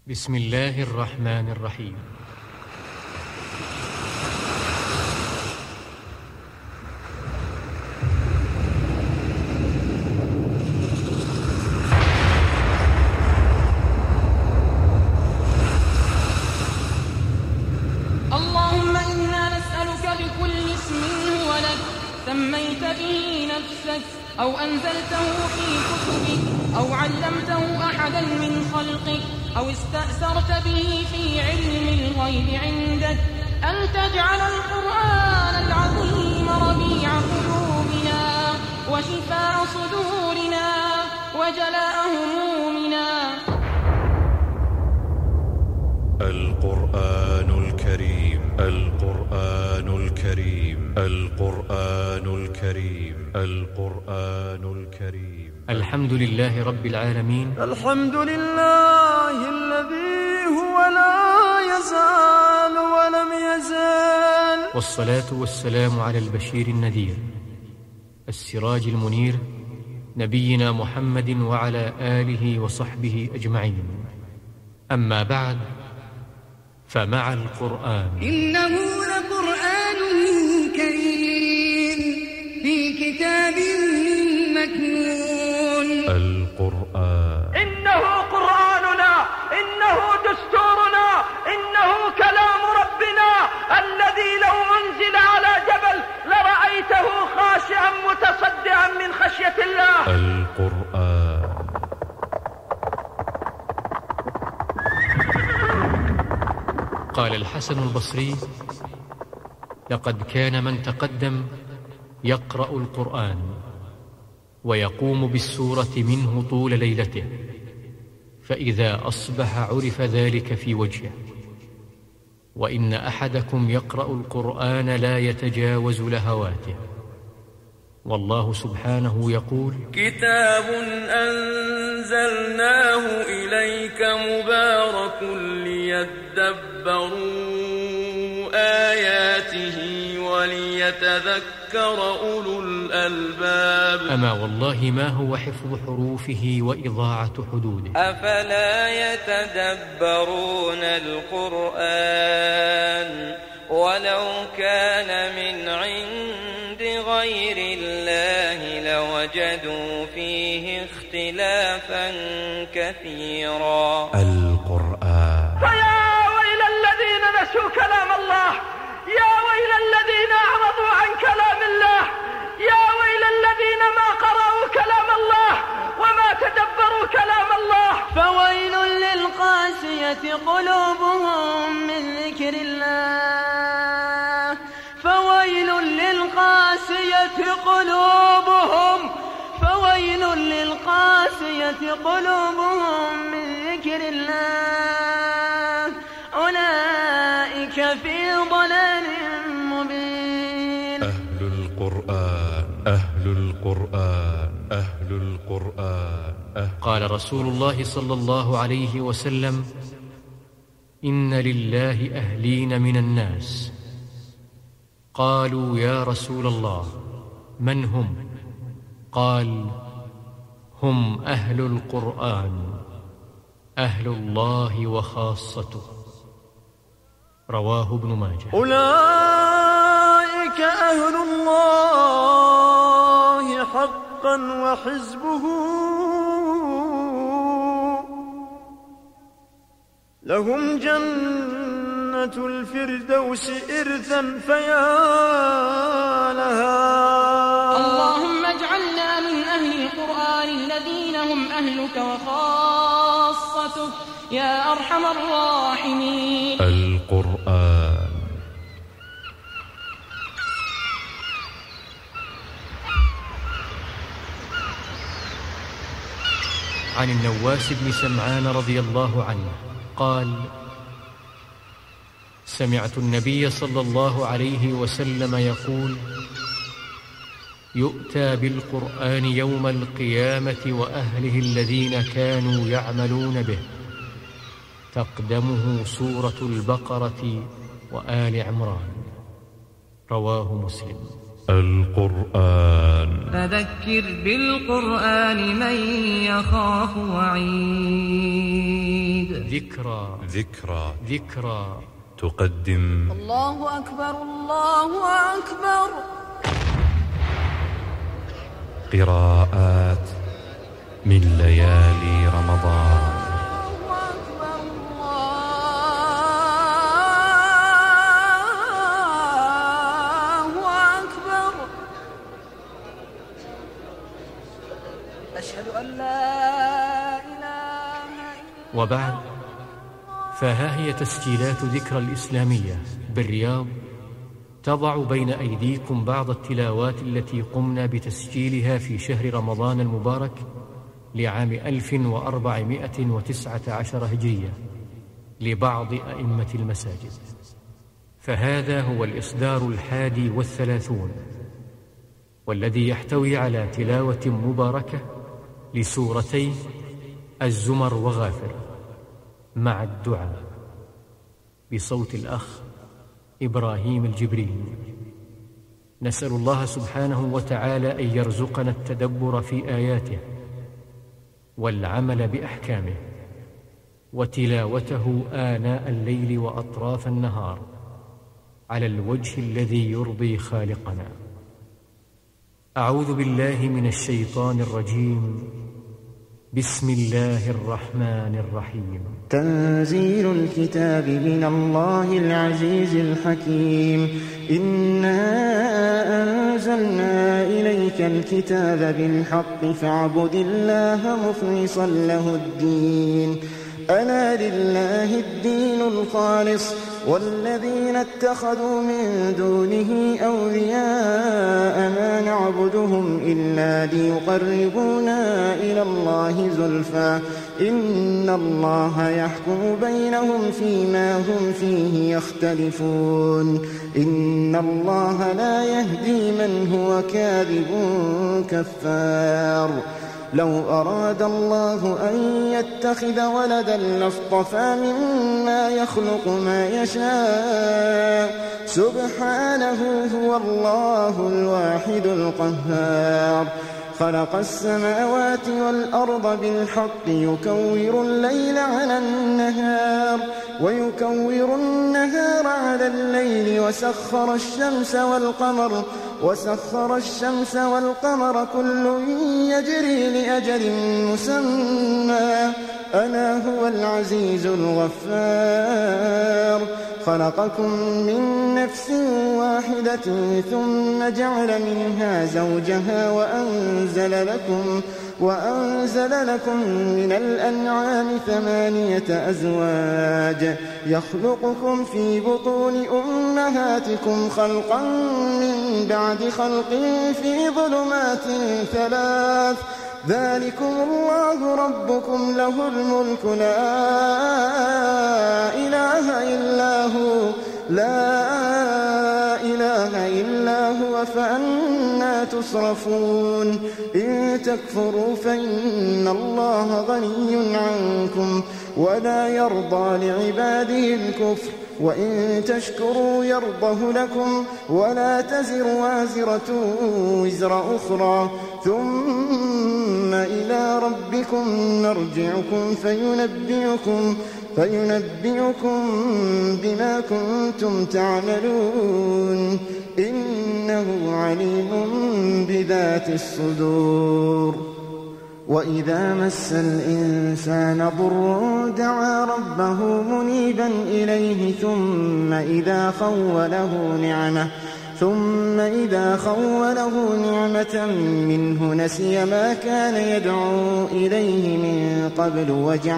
بسم الله الرحمن الرحيم. اللهم إنا نسألك بكل اسم هو لك سميت به نفسك أو أنزلته في كتبك أو علمته أحدا من خلقك أو استأثرت به في علم الغيب عندك أن تجعل القرآن العظيم ربيع قلوبنا وشفاء صدورنا وجلاء همومنا. القرآن الكريم القرآن الكريم القرآن الكريم القرآن الكريم. الحمد لله رب العالمين. الحمد لله الذي هو لا يزال ولم يزال، والصلاة والسلام على البشير النذير السراج المنير نبينا محمد وعلى آله وصحبه أجمعين. أما بعد، فمع القرآن. إنه لقرآن كريم في كتاب مكنون. القرآن إنه قرآننا، إنه دستورنا، إنه كلام ربنا الذي لو أنزل على جبل لرأيته خاشعا متصدعا من خشية الله. القرآن. قال الحسن البصري: لقد كان من تقدم يقرأ القرآن ويقوم بالسورة منه طول ليلته، فإذا أصبح عرف ذلك في وجهه. وإن أحدكم يقرأ القرآن لا يتجاوز لهواته، والله سبحانه يقول: كتاب أنزلناه إليك مبارك ليدبروا آياته وليتذكر أولو الألباب. أما والله ما هو حفظ حروفه وإضاعة حدوده. أفلا يتدبرون القرآن ولو كان من عند غير الله لوجدوا فيه اختلافا كثيرا. القرآن. فيا ويل الذين نسوا كلام الله، يا ويل الذين أعرضوا عن كلام الله، يا ويل الذين ما قرأوا كلام الله وما تدبروا كلام الله. فويل للقاسية قلوبهم من ذكر الله، فويل للقاسية قلوبهم، فويل للقاسية قلوبهم من ذكر الله، أولئك في ضلال مبين. أهل القرآن أهل القرآن أهل القرآن. قال رسول الله صلى الله عليه وسلم: إن لله أهلين من الناس. قالوا: يا رسول الله، من هم؟ قال: هم أهل القرآن، أهل الله وخاصته. رواه ابن ماجه. أولئك أهل الله حقا وحزبه لهم جنة الفردوس إرثا فيا لها. اللهم اجعلنا من أهل القرآن الذين هم أهلك وخاصتك يا أرحم الراحمين. القرآن. عن النواس بن سمعان رضي الله عنه قال: سمعت النبي صلى الله عليه وسلم يقول: يؤتى بالقرآن يوم القيامة وأهله الذين كانوا يعملون به، تقدمه سورة البقرة وآل عمران. رواه مسلم. القرآن. فذكر بالقرآن من يخاف وعيد. ذكرى تقدم الله أكبر الله أكبر قراءات من ليالي رمضان. أشهد أن لا إله إلا وبعد، فها هي تسجيلات ذكرى الإسلامية بالرياض تضع بين أيديكم بعض التلاوات التي قمنا بتسجيلها في شهر رمضان المبارك لعام 1419 هجرية لبعض أئمة المساجد. فهذا هو الإصدار 31 والذي يحتوي على تلاوة مباركة لسورتي الزمر وغافر مع الدعاء بصوت الأخ إبراهيم الجبري. نسأل الله سبحانه وتعالى أن يرزقنا التدبر في آياته والعمل بأحكامه وتلاوته آناء الليل وأطراف النهار على الوجه الذي يرضي خالقنا. أعوذ بالله من الشيطان الرجيم. بسم الله الرحمن الرحيم. تنزيل الكتاب من الله العزيز الحكيم. إنا أنزلنا إليك الكتاب بالحق فاعبد الله مخلصا له الدين. ألا لله الدين الخالص والذين اتخذوا من دونه أولياء ما نعبدهم إلا ليقربونا إلى الله زلفى إن الله يحكم بينهم فيما هم فيه يختلفون. إن الله لا يهدي من هو كاذب كفار. لو أراد الله أن يتخذ ولدا لاصطفى مما يخلق ما يشاء سبحانه هو الله الواحد القهار. خلق السماوات والأرض بالحق يكور الليل على النهار ويكور النهار على الليل وسخر الشمس والقمر كل يجري لأجل مسمى ألا هو العزيز الغفار. خلقكم من نفس واحدة ثم جعل منها زوجها وأنزل لكم من الأنعام 8 أزواج يخلقكم في بطون أمهاتكم خلقا من بعد خلق في ظلمات 3 ذلكم الله ربكم له الملك لا إله إلا هو فأنى تصرفون. إن تكفروا فإن الله غني عنكم ولا يرضى لعباده الكفر وإن تشكروا يرضه لكم ولا تزر وازرة وزر أخرى ثم إلى ربكم مرجعكم فينبئكم بما كنتم تعملون إنه عليم بذات الصدور. وإذا مس الإنسان ضر دعا ربه منيبا إليه ثم إذا خوله نعمة منه نسي ما كان يدعو إليه من قبل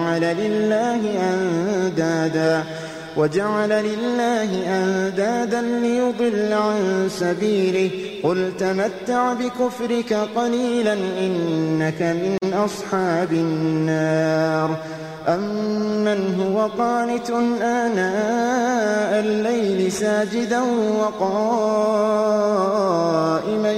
وجعل لله أندادا ليضل عن سبيله قل تمتع بكفرك قليلا إنك من أصحاب النار. أمن هو قانت آناء الليل ساجدا وقائما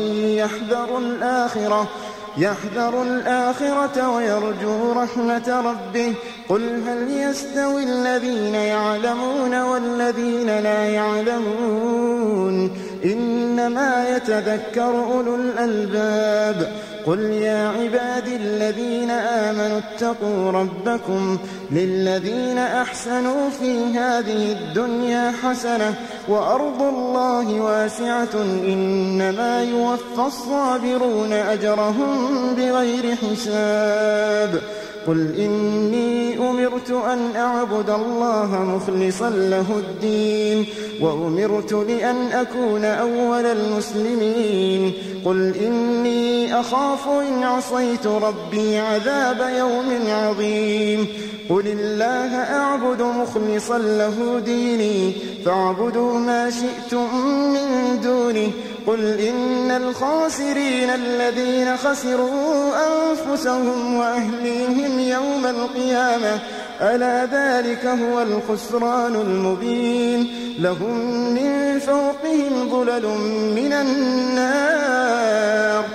يحذر الآخرة ويرجو رحمة ربه قل هل يستوي الذين يعلمون والذين لا يعلمون إنما يتذكر أولو الألباب. قل يا عبادي الذين آمنوا اتقوا ربكم للذين أحسنوا في هذه الدنيا حسنة وأرض الله واسعة إنما يوفى الصابرون أجرهم بغير حساب قل إني أمرت أن أعبد الله مخلصا له الدين وأمرت لأن أكون أول المسلمين قل إني أخاف إن عصيت ربي عذاب يوم عظيم قل الله أعبد مخلصا له ديني فاعبدوا ما شئتم من دونه قل إن الخاسرين الذين خسروا أنفسهم وأهليهم يوم القيامة ألا ذلك هو الخسران المبين لهم من فوقهم ظلل من النار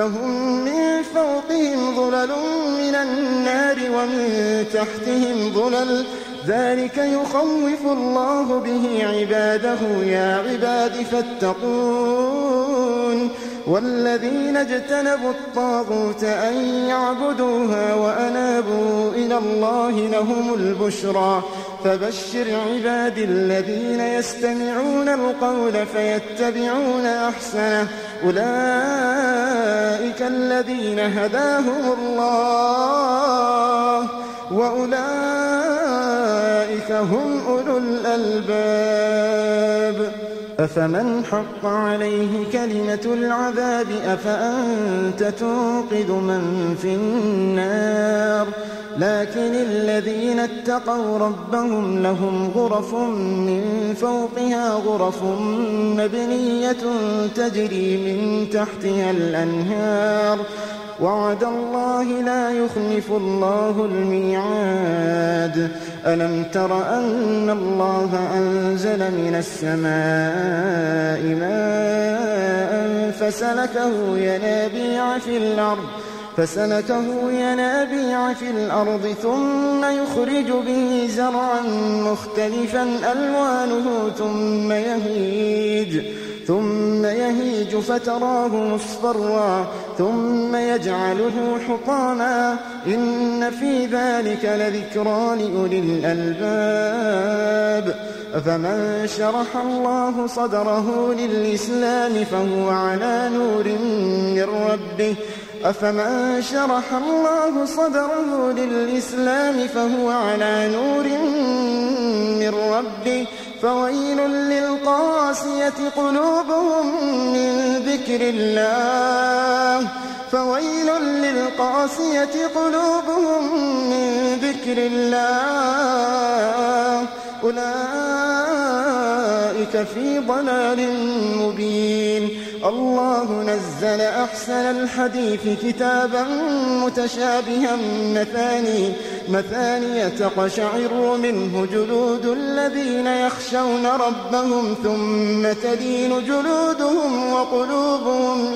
ومن تحتهم ظلل ذلك يخوف الله به عباده يا عباد فاتقون والذين اجتنبوا الطاغوت أن يعبدوها وأنابوا إلى الله لهم البشرى فبشر عبادي الذين يستمعون القول فيتبعون أحسنه أولئك الذين هداهم الله وأولئك هم أولو الألباب أفمن حق عليه كلمة العذاب أفأنت تنقذ من في النار لكن الذين اتقوا ربهم لهم غرف من فوقها غرف مبنية تجري من تحتها الأنهار وعد الله لا يخلف الله الميعاد ألم تر أن الله أنزل من السماء ماء فسلكه ينابيع في الأرض ثم يخرج به زرعا مختلفا ألوانه ثم يهيج فتراه مصفرا ثم يجعله حطاما إن في ذلك لذكرى لأولي الألباب أفمن شرح الله صدره للإسلام فهو على نور من ربه فويل للقاسية قلوبهم من ذكر الله أولئك في ضلال مبين الله نزل أحسن الحديث كتابا متشابها مثانية تقشعر منه جلود الذين يخشون ربهم ثم تلين جلودهم وقلوبهم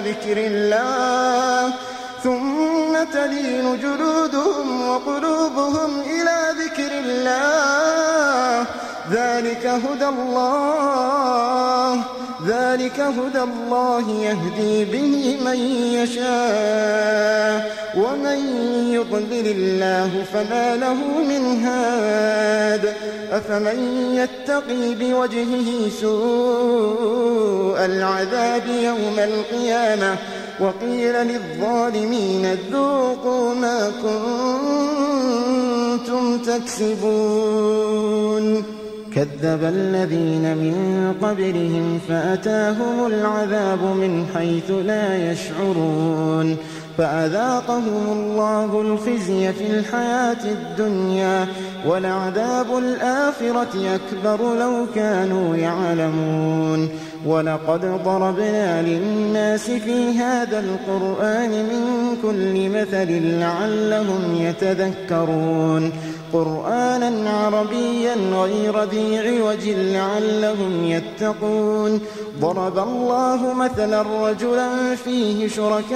إلى ذكر الله ذلك هدى الله يهدي به من يشاء ومن يضلل الله فما له من هاد أفمن يتقي بوجهه سوء العذاب يوم القيامة وقيل للظالمين ذوقوا ما كنتم تكسبون كذب الذين من قبلهم فأتاهم العذاب من حيث لا يشعرون فأذاقهم الله الخزي في الحياة الدنيا ولعذاب الآخرة أكبر لو كانوا يعلمون ولقد ضربنا للناس في هذا القرآن من كل مثل لعلهم يتذكرون قرآنا عربيا غير ذي عوج لعلهم يتقون ضرب الله مثلا رجلا فيه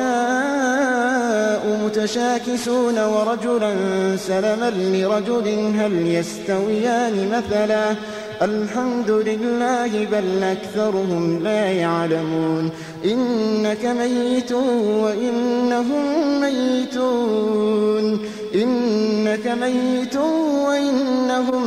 شركاء متشاكسون ورجلا سلما لرجل هل يستويان مثلا الحمد لله بل أكثرهم لا يعلمون إنك ميت وإنهم ميتون إنك ميت وإنهم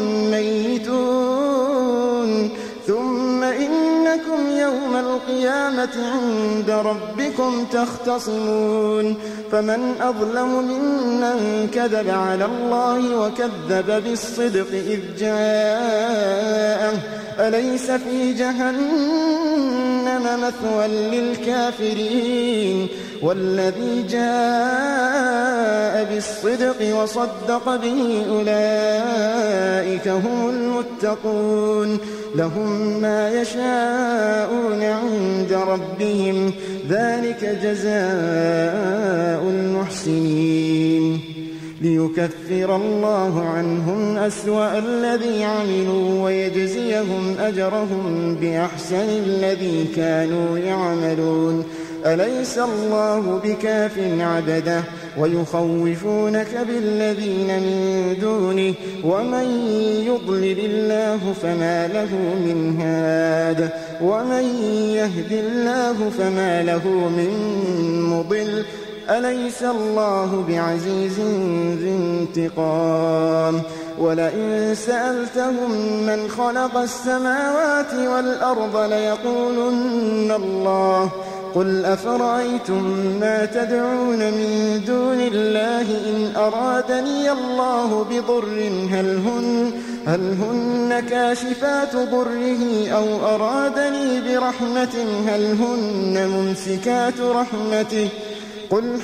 ميتون ثم إنكم يوم القيامة عند ربكم تختصمون فمن أظلم ممن كذب على الله وكذب بالصدق إذ جاءه أليس في جهنم مثوى للكافرين والذي جاء بالصدق وصدق به أولئك هم المتقون لهم ما يشاءون عند ربهم ذلك جزاء المحسنين ليكفر الله عنهم أسوأ الذي عملوا ويجزيهم أجرهم بأحسن الذي كانوا يعملون أليس الله بكاف عبده ويخوفونك بالذين من دونه ومن يضلل الله فما له من هاد ومن يهد الله فما له من مضل أليس الله بعزيز ذي انتقام ولئن سألتهم من خلق السماوات والأرض ليقولن الله قل أفرأيتم ما تدعون من دون الله إن أرادني الله بضر هل هن كاشفات ضره أو أرادني برحمة هل هن ممسكات رحمته قل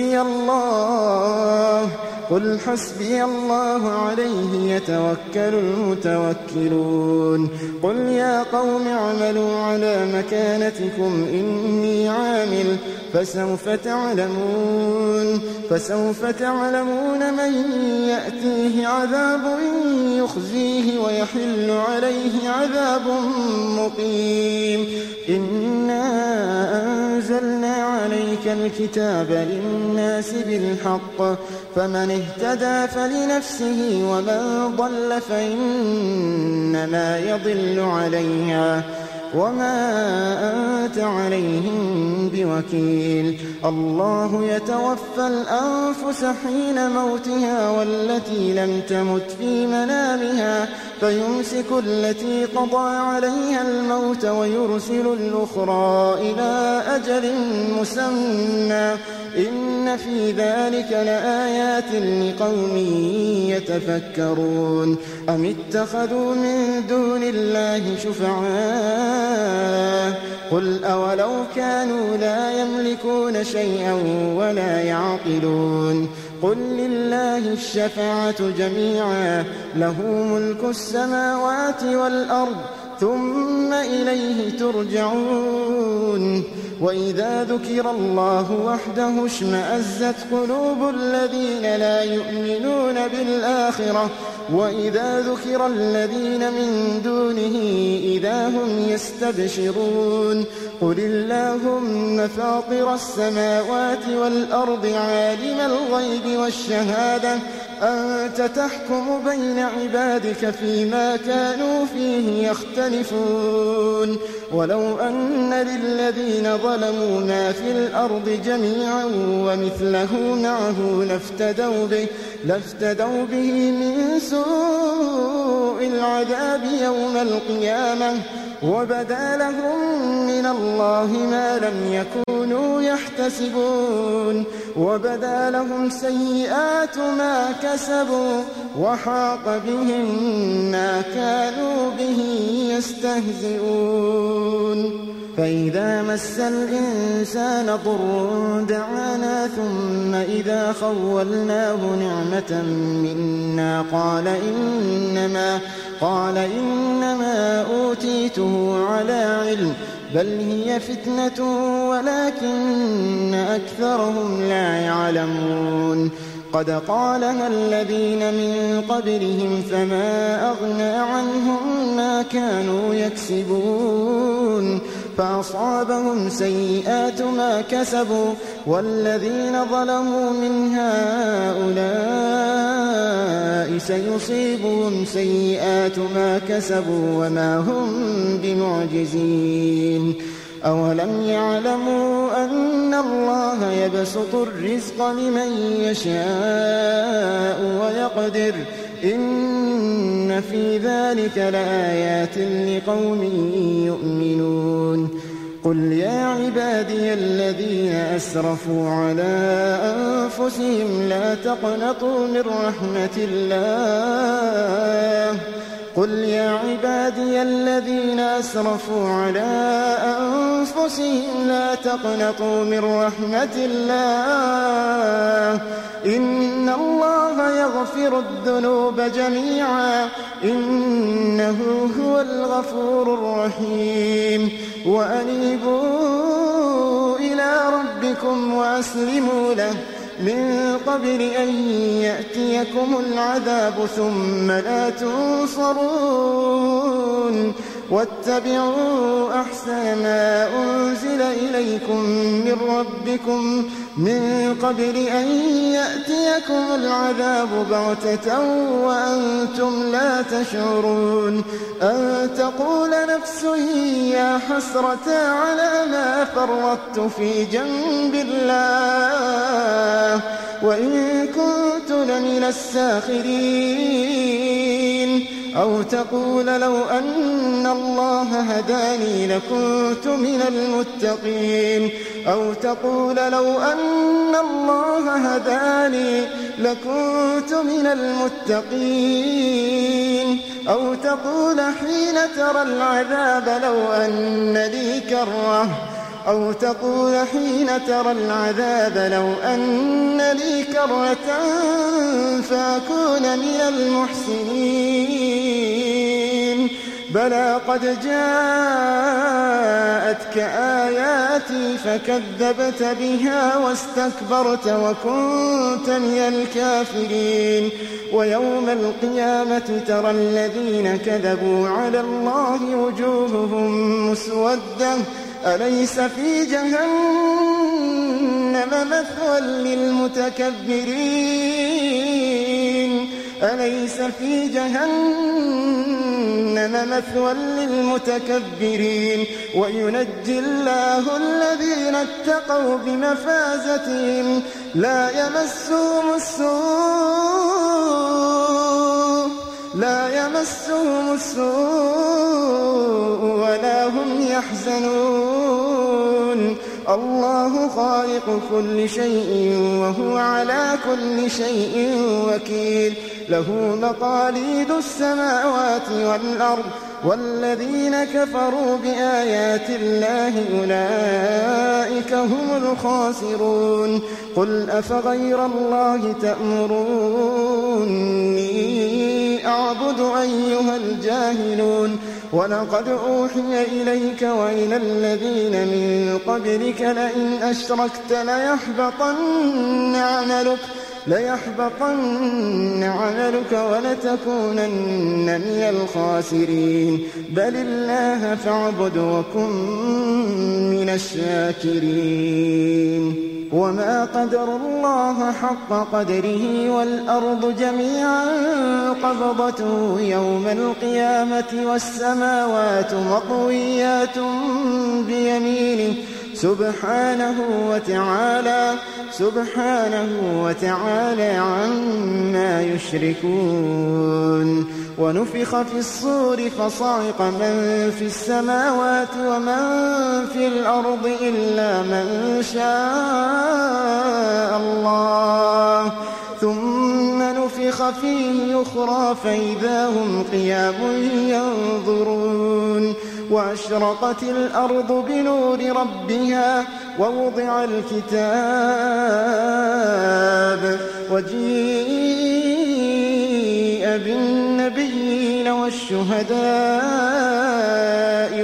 حسبي الله عليه يتوكل المتوكلون قل يا قوم اعملوا على مكانتكم إني عامل فسوف تعلمون من يأتيه عذاب يخزيه ويحل عليه عذاب مقيم إنا أنزلنا عليك الكتاب للناس بالحق فمن اهتدى فلنفسه ومن ضل فإنما يضل عليها وما أنت عليهم بوكيل الله يتوفى الأنفس حين موتها والتي لم تمت في منامها فيمسك التي قضى عليها الموت ويرسل الأخرى إلى أجل مسمى إن في ذلك لآيات لقوم يتفكرون أم اتخذوا من دون الله شفعاء قل أولو كانوا لا يملكون شيئا ولا يعقلون قل لله الشفاعة جميعا له ملك السماوات والأرض ثم إليه ترجعون وإذا ذكر الله وحده اشمأزت قلوب الذين لا يؤمنون بالآخرة وإذا ذكر الذين من دونه إذا هم يستبشرون قل اللهم فاطر السماوات والأرض عالم الغيب والشهادة أنت تحكم بين عبادك فيما كانوا فيه يختلفون ولو أن للذين ظلموا ما في الأرض جميعا ومثله معه لافتدوا به من سوء العذاب يوم القيامة وبدا لهم من الله ما لم يكونوا يحتسبون وبدا لهم سيئات ما كسبوا وحاق بهم ما كانوا به يستهزئون فإذا مس الإنسان ضر دعانا ثم إذا خولناه نعمة منا قال إنما أوتيته على علم بل هي فتنة ولكن أكثرهم لا يعلمون قد قالها الذين من قبلهم فما أغنى عنهم ما كانوا يكسبون فأصابهم سيئات ما كسبوا والذين ظلموا من هؤلاء سيصيبهم سيئات ما كسبوا وما هم بمعجزين أولم يعلموا أن الله يبسط الرزق لمن يشاء ويقدر إن في ذلك لآيات لقوم يؤمنون قل يا عبادي الذين أسرفوا على أنفسهم لا تقنطوا من رحمة الله قل يا عبادي الذين أسرفوا على أنفسهم لا تقنطوا من رحمة الله إن الله يغفر الذنوب جميعا إنه هو الغفور الرحيم وأنيبوا إلى ربكم وأسلموا له من قبل أن يأتيكم العذاب ثم لا تنصرون واتبعوا أحسن ما أنزل إليكم من ربكم من قبل أن يأتيكم العذاب بغتة وأنتم لا تشعرون أن تقول نفس يا حسرة على ما فرطت في جنب الله وإن كنت لمن الساخرين أو تقول لو أن الله هداني لكنت من المتقين أو تقول لو أن الله هداني لكنت من المتقين أو تقول حين ترى العذاب لو أن لي كرة أو تقول حين ترى العذاب لو أن لي كرة فأكون من المحسنين بلى قد جاءتك آياتي فكذبت بها واستكبرت وكنت من الكافرين ويوم القيامة ترى الذين كذبوا على الله وجوههم مسودة أليس في جهنم مثوى للمتكبرين أليس في جهنم مثوى للمتكبرين وينجي الله الذين اتقوا بمفازتهم لا يمسهم السوء ولا هم يحزنون الله خالق كل شيء وهو على كل شيء وكيل له مقاليد السماوات والأرض والذين كفروا بآيات الله أولئك هم الخاسرون قل أفغير الله تأمروني أعبد أيها الجاهلون ولقد أوحي إليك وإلى الذين من قبلك لئن أشركت ليحبطن عملك ولتكونن من الخاسرين بل الله فاعبد وكن من الشاكرين وما قدر الله حق قدره والأرض جميعا قبضته يوم القيامة والسماوات مطويات بيمينه سبحانه وتعالى عما يشركون ونفخ في الصور فصعق من في السماوات ومن في الأرض إلا من شاء الله ثم نفخ فيه أخرى فإذا هم قيام ينظرون وأشرقت الأرض بنور ربها ووضع الكتاب وجيء بالنبيين والشهداء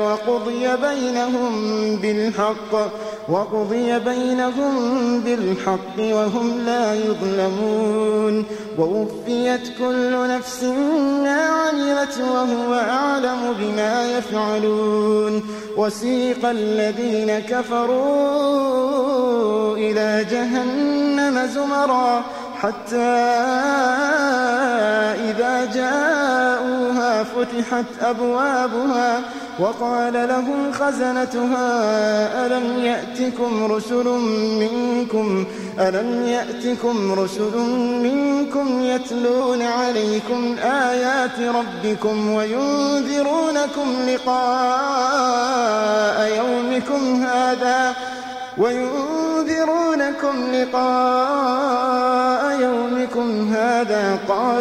وقضي بينهم بالحق وهم لا يظلمون ووفيت كل نفس ما عملت وهو أعلم بما يفعلون وسيق الذين كفروا إلى جهنم زمرا حتى إذا جاءوها فتحت أبوابها وقال لهم خزنتها ألم يأتكم رسل منكم يتلون عليكم آيات ربكم وينذرونكم لقاء يومكم هذا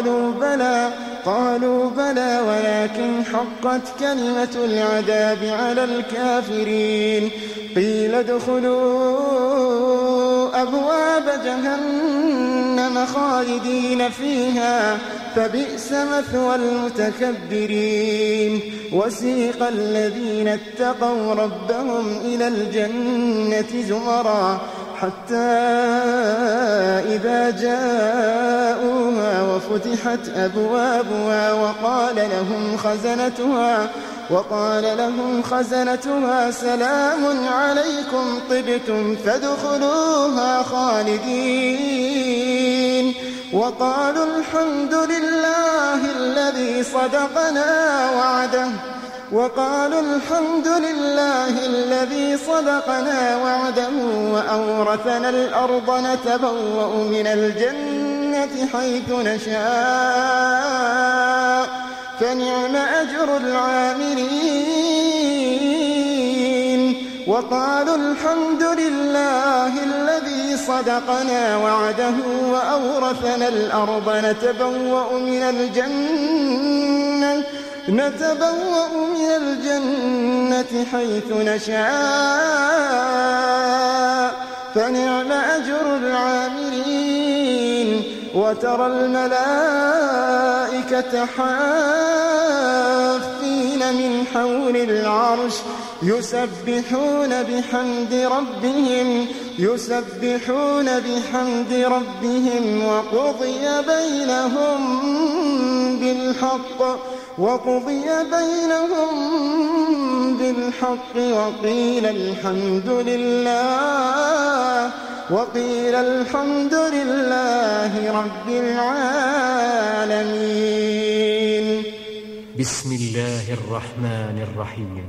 قالوا بلى ولكن حقت كلمة العذاب على الكافرين قيل ادخلوا أبواب جهنم خالدين فيها فبئس مثوى المتكبرين وسيق الذين اتقوا ربهم إلى الجنة زمرا حتى إذا جاءوها وفتحت أبوابها وقال لهم خزنتها سلام عليكم طبتم فادخلوها خالدين وقالوا الحمد لله الذي صدقنا وعده وأورثنا الأرض نتبوأ من الجنة حيث نشاء فنعم أجر العاملين وقالوا الحمد لله الذي صدقنا وعده وأورثنا الأرض نتبوأ من الجنة حيث نشاء فنعم أجر العاملين وترى الملائكة حافين من حول العرش يسبحون بحمد ربهم وقضي بينهم بالحق وقيل الحمد لله رب العالمين. بسم الله الرحمن الرحيم.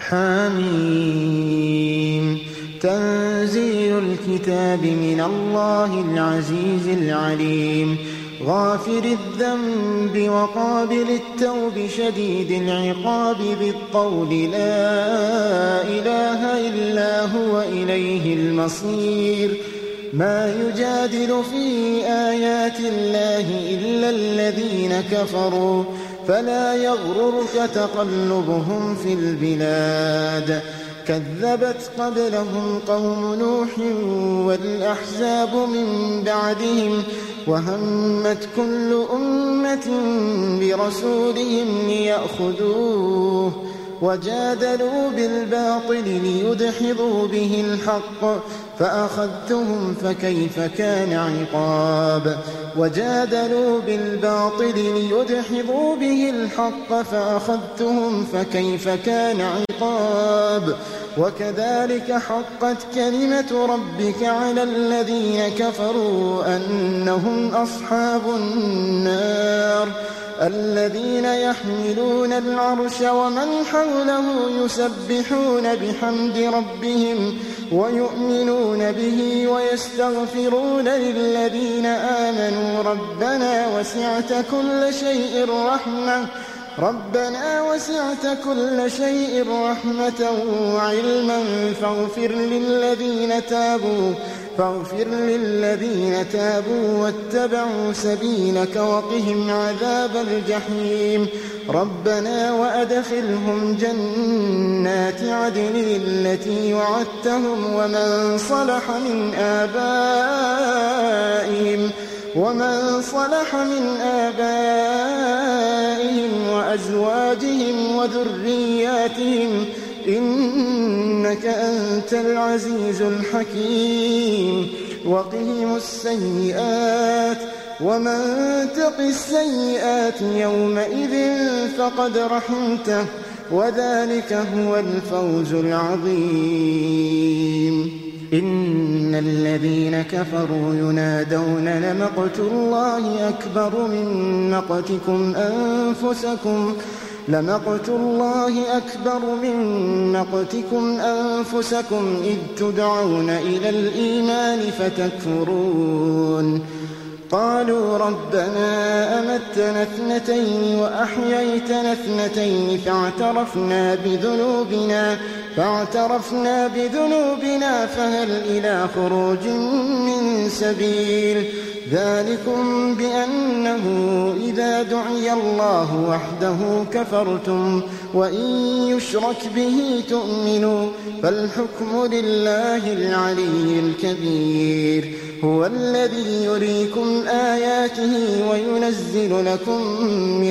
حميم. تنزيل الكتاب من الله العزيز العليم غافر الذنب وقابل التوب شديد العقاب بالطول لا إله إلا هو إليه المصير. ما يجادل في آيات الله إلا الذين كفروا فلا يغررك تقلبهم في البلاد. كذبت قبلهم قوم نوح والأحزاب من بعدهم وهمت كل أمة برسولهم ليأخذوه وجادلوا بالباطل ليدحضوا به الحق فأخذتهم فكيف كان عقاب. وجادلوا بالباطل ليدحضوا به الحق فأخذتهم فكيف كان عقاب. وكذلك حقت كلمة ربك على الذين كفروا أنهم أصحاب النار. الذين يحملون العرش ومن حوله يسبحون بحمد ربهم ويؤمنون به ويستغفرون للذين آمنوا ربنا وسعت كل شيء رحمة وعلما فاغفر للذين تابوا واتبعوا سبيلك وقهم عذاب الجحيم. ربنا وأدخلهم جنات عدن التي وعدتهم ومن صلح من آبائهم وأزواجهم وذرياتهم إنك أنت العزيز الحكيم. وقهم السيئات ومن تق السيئات يومئذ فقد رحمته وذلك هو الفوز العظيم. إن الذين كفروا ينادون لمقت الله أكبر من مقتكم أنفسكم إذ تدعون إلى الإيمان فتكفرون. قالوا ربنا أمتنا 2 وأحييتنا 2 فاعترفنا بذنوبنا فهل إلى خروج من سبيل. ذلكم بأنه إذا دعي الله وحده كفرتم وإن يشرك به تؤمنوا فالحكم لله العلي الكبير. هو الذي يريكم آياته وينزل لكم من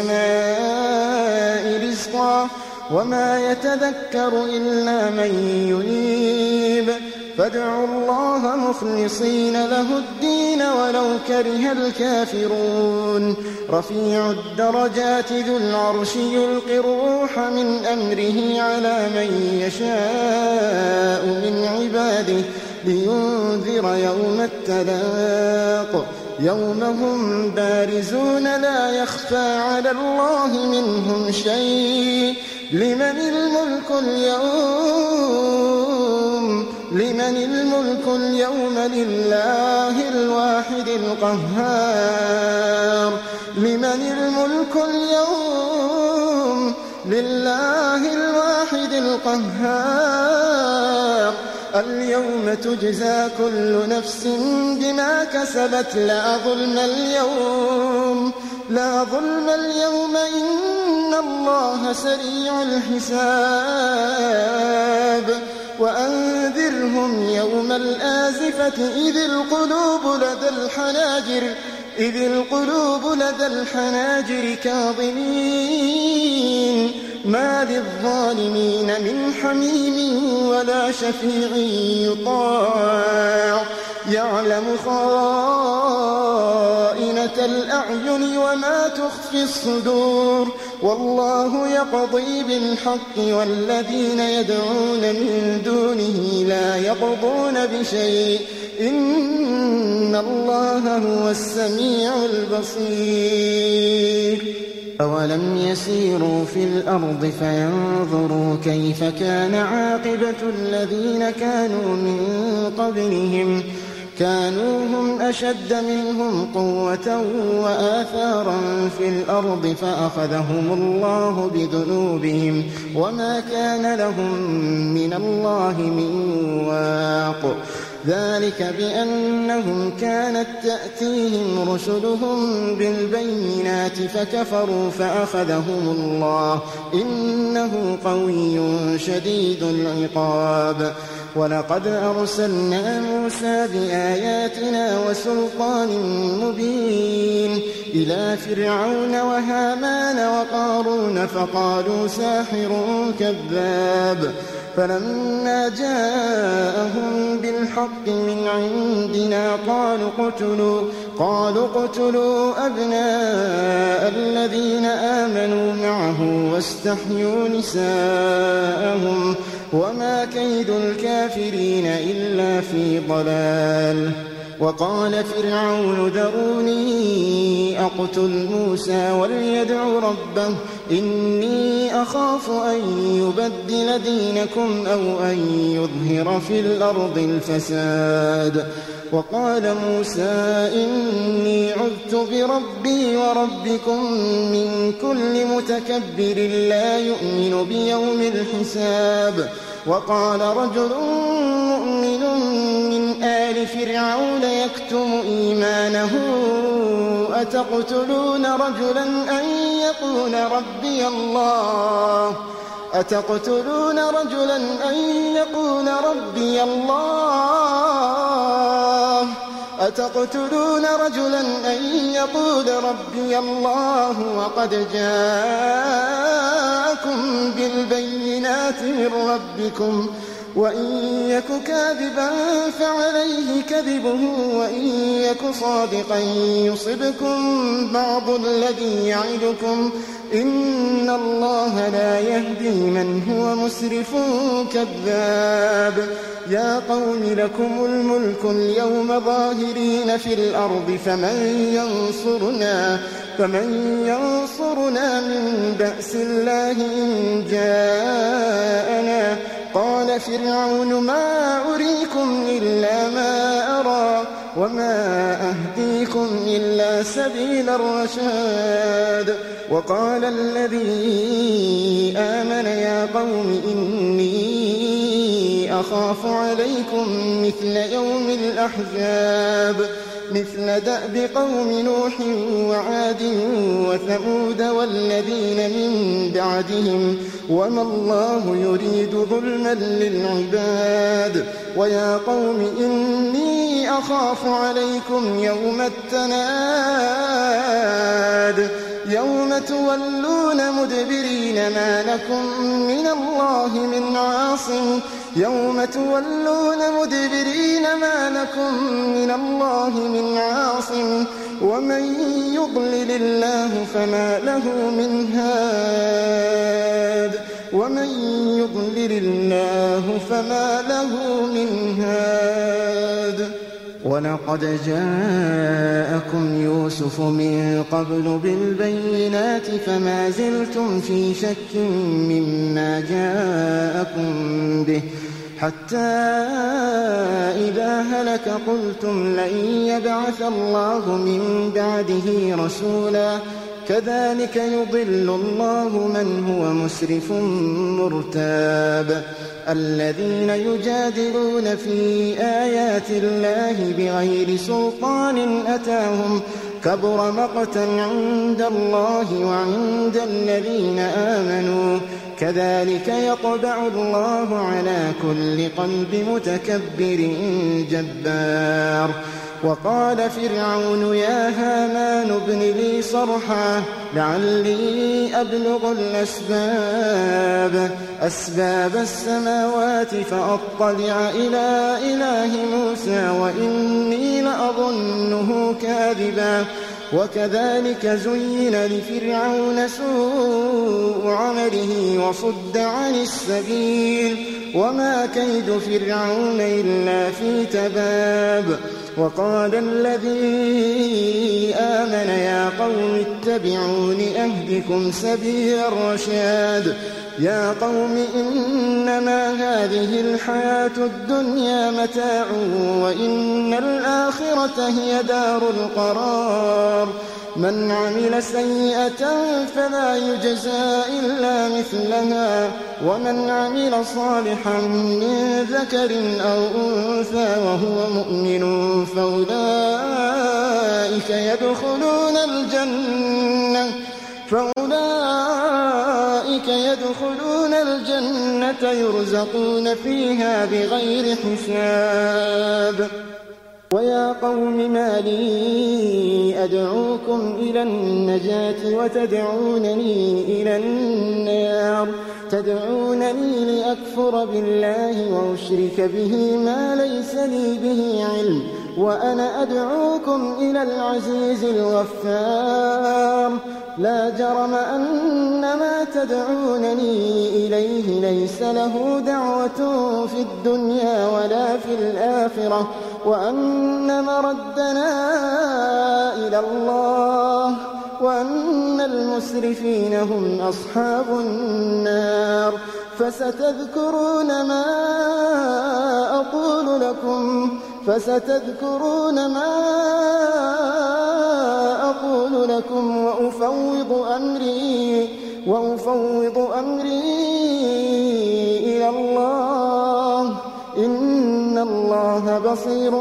السماء رزقا وما يتذكر إلا من ينيب. فادعوا الله مخلصين له الدين ولو كره الكافرون. رفيع الدرجات ذو العرش يلقي الروح من أمره على من يشاء من عباده لينذر يوم التلاق يوم هم بارزون لا يخفى على الله منهم شيء. لمن الملك اليوم لله الواحد القهار. اليوم تجزى كل نفس بما كسبت لا ظلم اليوم إن الله سريع الحساب. وأنذرهم يوم الآزفة إذ القلوب لدى الحناجر كاظمين ما للظالمين من حميم ولا شفيع يطاع. يعلم خائنة الأعين وما تخفي الصدور. والله يقضي بالحق والذين يدعون من دونه لا يقضون بشيء إن الله هو السميع البصير. أولم يسيروا في الأرض فينظروا كيف كان عاقبة الذين كانوا من قبلهم كانوا هم أشد منهم قوة وآثارا في الأرض فأخذهم الله بذنوبهم وما كان لهم من الله من واق. ذلك بأنهم كانت تأتيهم رسلهم بالبينات فكفروا فأخذهم الله إنه قوي شديد العقاب. ولقد أرسلنا موسى بآياتنا وسلطان مبين إلى فرعون وهامان وقارون فقالوا ساحر كذاب. فلما جاءهم بالحق من عندنا قالوا اقتلوا أبناء الذين آمنوا معه واستحيوا نساءهم وما كيد الكافرين إلا في ضلال. وقال فرعون ذروني أقتل موسى وليدع ربه إني أخاف أن يبدل دينكم أو أن يظهر في الأرض الفساد. وقال موسى إني عذت بربي وربكم من كل متكبر لا يؤمن بيوم الحساب. وقال رجل مؤمن من آل فرعون يكتم إيمانه أتقتلون رجلا أن يقول ربي الله وقد جاءكم بالبينات من ربكم وإن يك كاذبا فعليه كذبه وإن يك صادقا يصبكم بعض الذي يعدكم إن الله لا يهدي من هو مسرف كذاب. يا قوم لكم الملك اليوم ظاهرين في الأرض فمن ينصرنا من بأس الله إن جاءنا. قال فرعون ما أريكم إلا ما أرى وما أهديكم إلا سبيل الرشاد. وقال الذي آمن يا قوم إني أخاف عليكم مثل يوم الأحزاب مثل دأب قوم نوح وعاد وثمود والذين من بعدهم وما الله يريد ظلما للعباد. ويا قوم إني أخاف عليكم يوم التناد يوم تولون مدبرين ما لكم من الله من عاصم يوم تولون مدبرين ما لكم من الله من عاصم ومن يضلل الله فما له من هاد ولقد جاءكم يوسف من قبل بالبينات فما زلتم في شك مما جاءكم به حتى إذا هلك قلتم لن يبعث الله من بعده رسولا كذلك يضل الله من هو مسرف مرتاب. الذين يجادلون في آيات الله بغير سلطان أتاهم كبر مقتا عند الله وعند الذين آمنوا كذلك يطبع الله على كل قلب متكبر جبار. وقال فرعون يا هامان ابن لي صرحا لعلي أبلغ أسباب السماوات فأطلع إلى إله موسى وإني لأظنه كاذبا. وكذلك زين لفرعون سوء عمله وصد عن السبيل وما كيد فرعون إلا في تباب. وقال الذي آمن يا قوم اتبعون أهدكم سبيل الرشاد. يا قوم إنما هذه الحياة الدنيا متاع وإن الآخرة هي دار القرار. من عمل سيئة فلا يجزى إلا مثلها ومن عمل صالحا من ذكر أو أنثى وهو مؤمن فأولئك يدخلون الجنة يرزقون فيها بغير حساب. ويا قوم ما لي أدعوكم إلى النجاة وتدعونني إلى النار تدعونني لأكفر بالله وأشرك به ما ليس لي به علم وأنا أدعوكم إلى العزيز الغفار. لا جرم أن ما تدعونني إليه ليس له دعوة في الدنيا ولا في الآخرة وأن مردنا إلى الله وأن المسرفين هم أصحاب النار. فستذكرون ما أقول لكم وأفوض أمري إلى الله إن الله بصير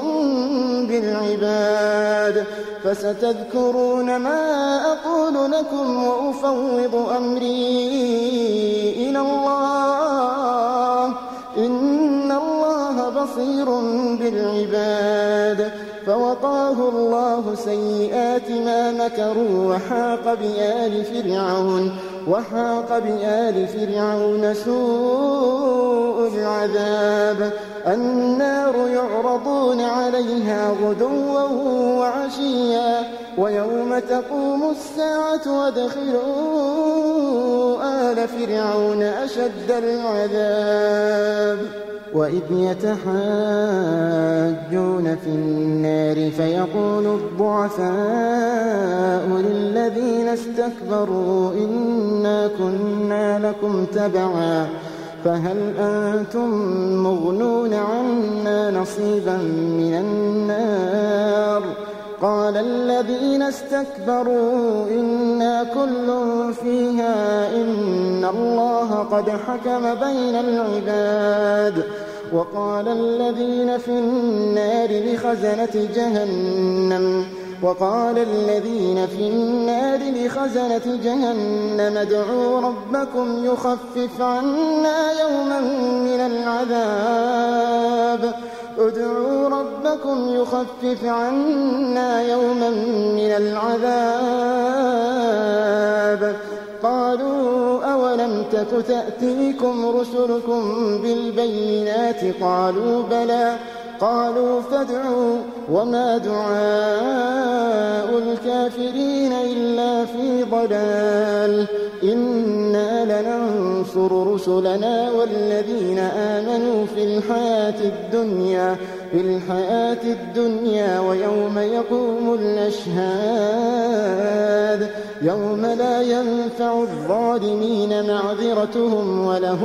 بالعباد. فستذكرون ما أقول لكم وأفوض أمري إلى الله إن الله بصير بالعباد. فوقاه الله سيئات ما مكروا وحاق بآل فرعون سوء العذاب. النار يعرضون عليها غدوا وعشيا ويوم تقوم الساعة وادخلوا آل فرعون أشد العذاب. وإذ يتحاجون في النار فيقول الضعفاء للذين استكبروا إنا كنا لكم تبعا فهل أنتم مغنون عنا نصيبا من النار. قال الذين استكبروا إنا كل فيها إن الله قد حكم بين العباد. وقال الذين في النار لخزنة جهنم ادعوا ربكم يخفف عنا يوما من العذاب. قالوا أولم تك تأتيكم رسلكم بالبينات قالوا بلى قالوا فادعوا وما دعاء الكافرين إلا في ضلال. إنا لننصر رسلنا والذين آمنوا في الحياة الدنيا ويوم يقوم الأشهاد يوم لا ينفع الظالمين معذرتهم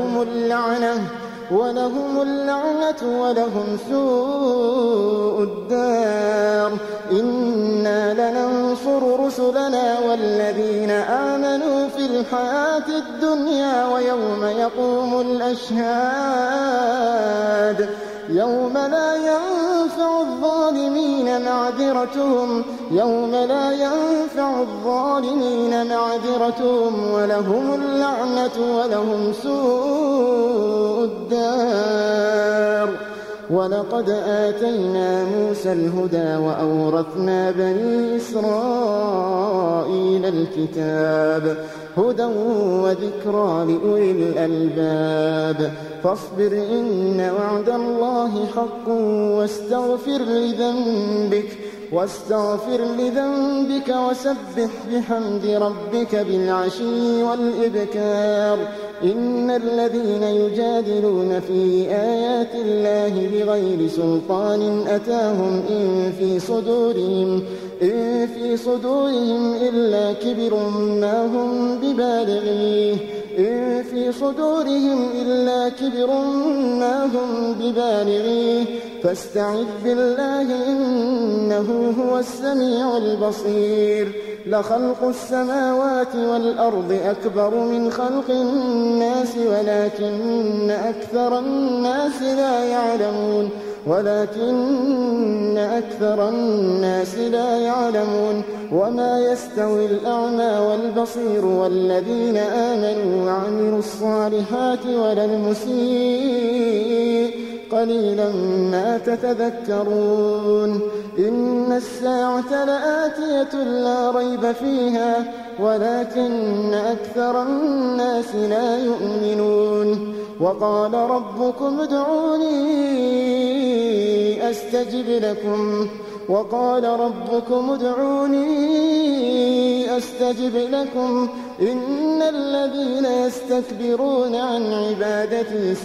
ولهم اللعنة ولهم سوء الدار. إنا لننصر رسلنا والذين آمنوا في الحياة الدنيا ويوم يقوم الأشهاد يوم لا ينفع الظالمين معذرتهم ولهم اللعنة ولهم سوء الدار. ولقد آتينا موسى الهدى وأورثنا بني إسرائيل الكتاب هدى وذكرى لأولي الألباب. فاصبر إن وعد الله حق واستغفر لذنبك وسبح بحمد ربك بالعشي والإبكار. إن الذين يجادلون في آيات الله بغير سلطان أتاهم إن في صدورهم إلا كبر ما هم ببالغيه فاستعذ بالله إنه هو السميع البصير. لخلق السماوات والأرض أكبر من خلق الناس ولكن أكثر الناس لا يعلمون. وما يستوي الأعمى والبصير والذين آمنوا وعملوا الصالحات ولا المسيء قليلا ما تتذكرون. إن الساعة لآتية لا ريب فيها ولكن أكثر الناس لا يؤمنون. وقال ربكم ادعوني أستجب لكم إن الذين يستكبرون عن عبادتي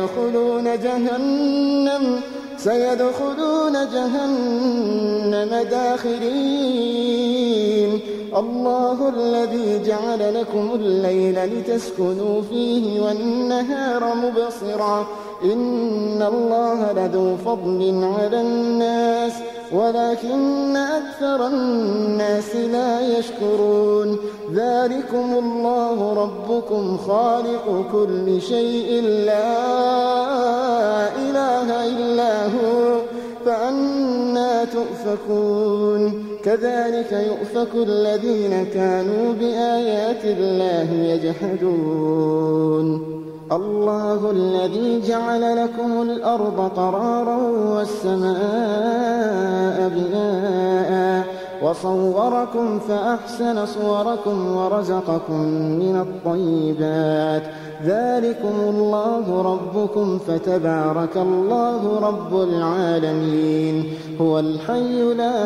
سيدخلون جهنم داخرين. الله الذي جعل لكم الليل لتسكنوا فيه والنهار مبصرا إن الله لذو فضل على الناس ولكن أكثر الناس لا يشكرون. ذلكم الله ربكم خالق كل شيء لا إله إلا هو فأنى تؤفكون. كذلك يؤفك الذين كانوا بآيات الله يجحدون الله الذي جعل لكم الأرض قرارا والسماء بناء وصوركم فأحسن صوركم ورزقكم من الطيبات ذلكم الله ربكم فتبارك الله رب العالمين هو الحي لا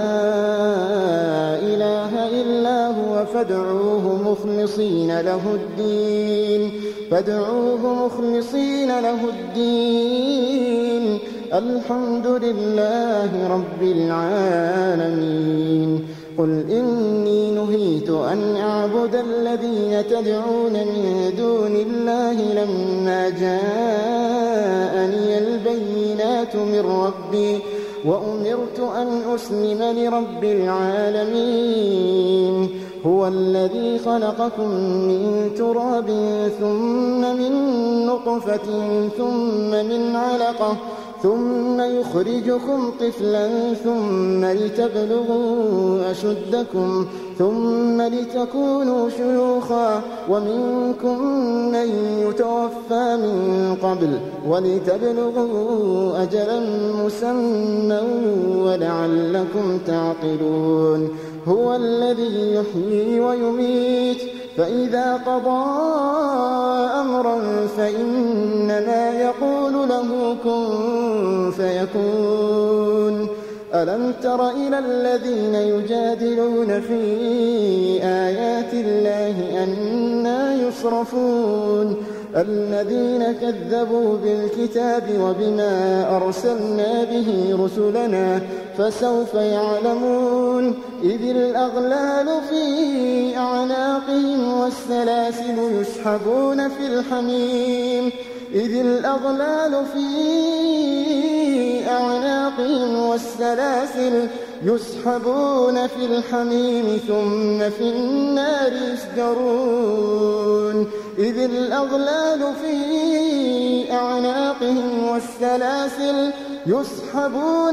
إله إلا هو فادعوه مخلصين له الدين الحمد لله رب العالمين قل إني نهيت أن أعبد الذين تدعون من دون الله لما جاءني البينات من ربي وأمرت أن أسلم لرب العالمين هو الذي خلقكم من تراب ثم من نطفة ثم من علقة ثم يخرجكم طفلا ثم لتبلغوا أشدكم ثم لتكونوا شيوخا ومنكم من يتوفى من قبل ولتبلغوا أجلا مسمى ولعلكم تعقلون هو الذي يحيي ويميت فإذا قضى أمرا فإنما يقول له كن فيكون ألم تر إلى الذين يجادلون في آيات الله أنى يصرفون الذين كذبوا بالكتاب وبما أرسلنا به رسلنا فسوف يعلمون إذ الأغلال في أعناقهم والسلاسل يسحبون في الحميم ثم في النار يسجرون إذ الأغلال في أعناقهم والسلاسل يسحبون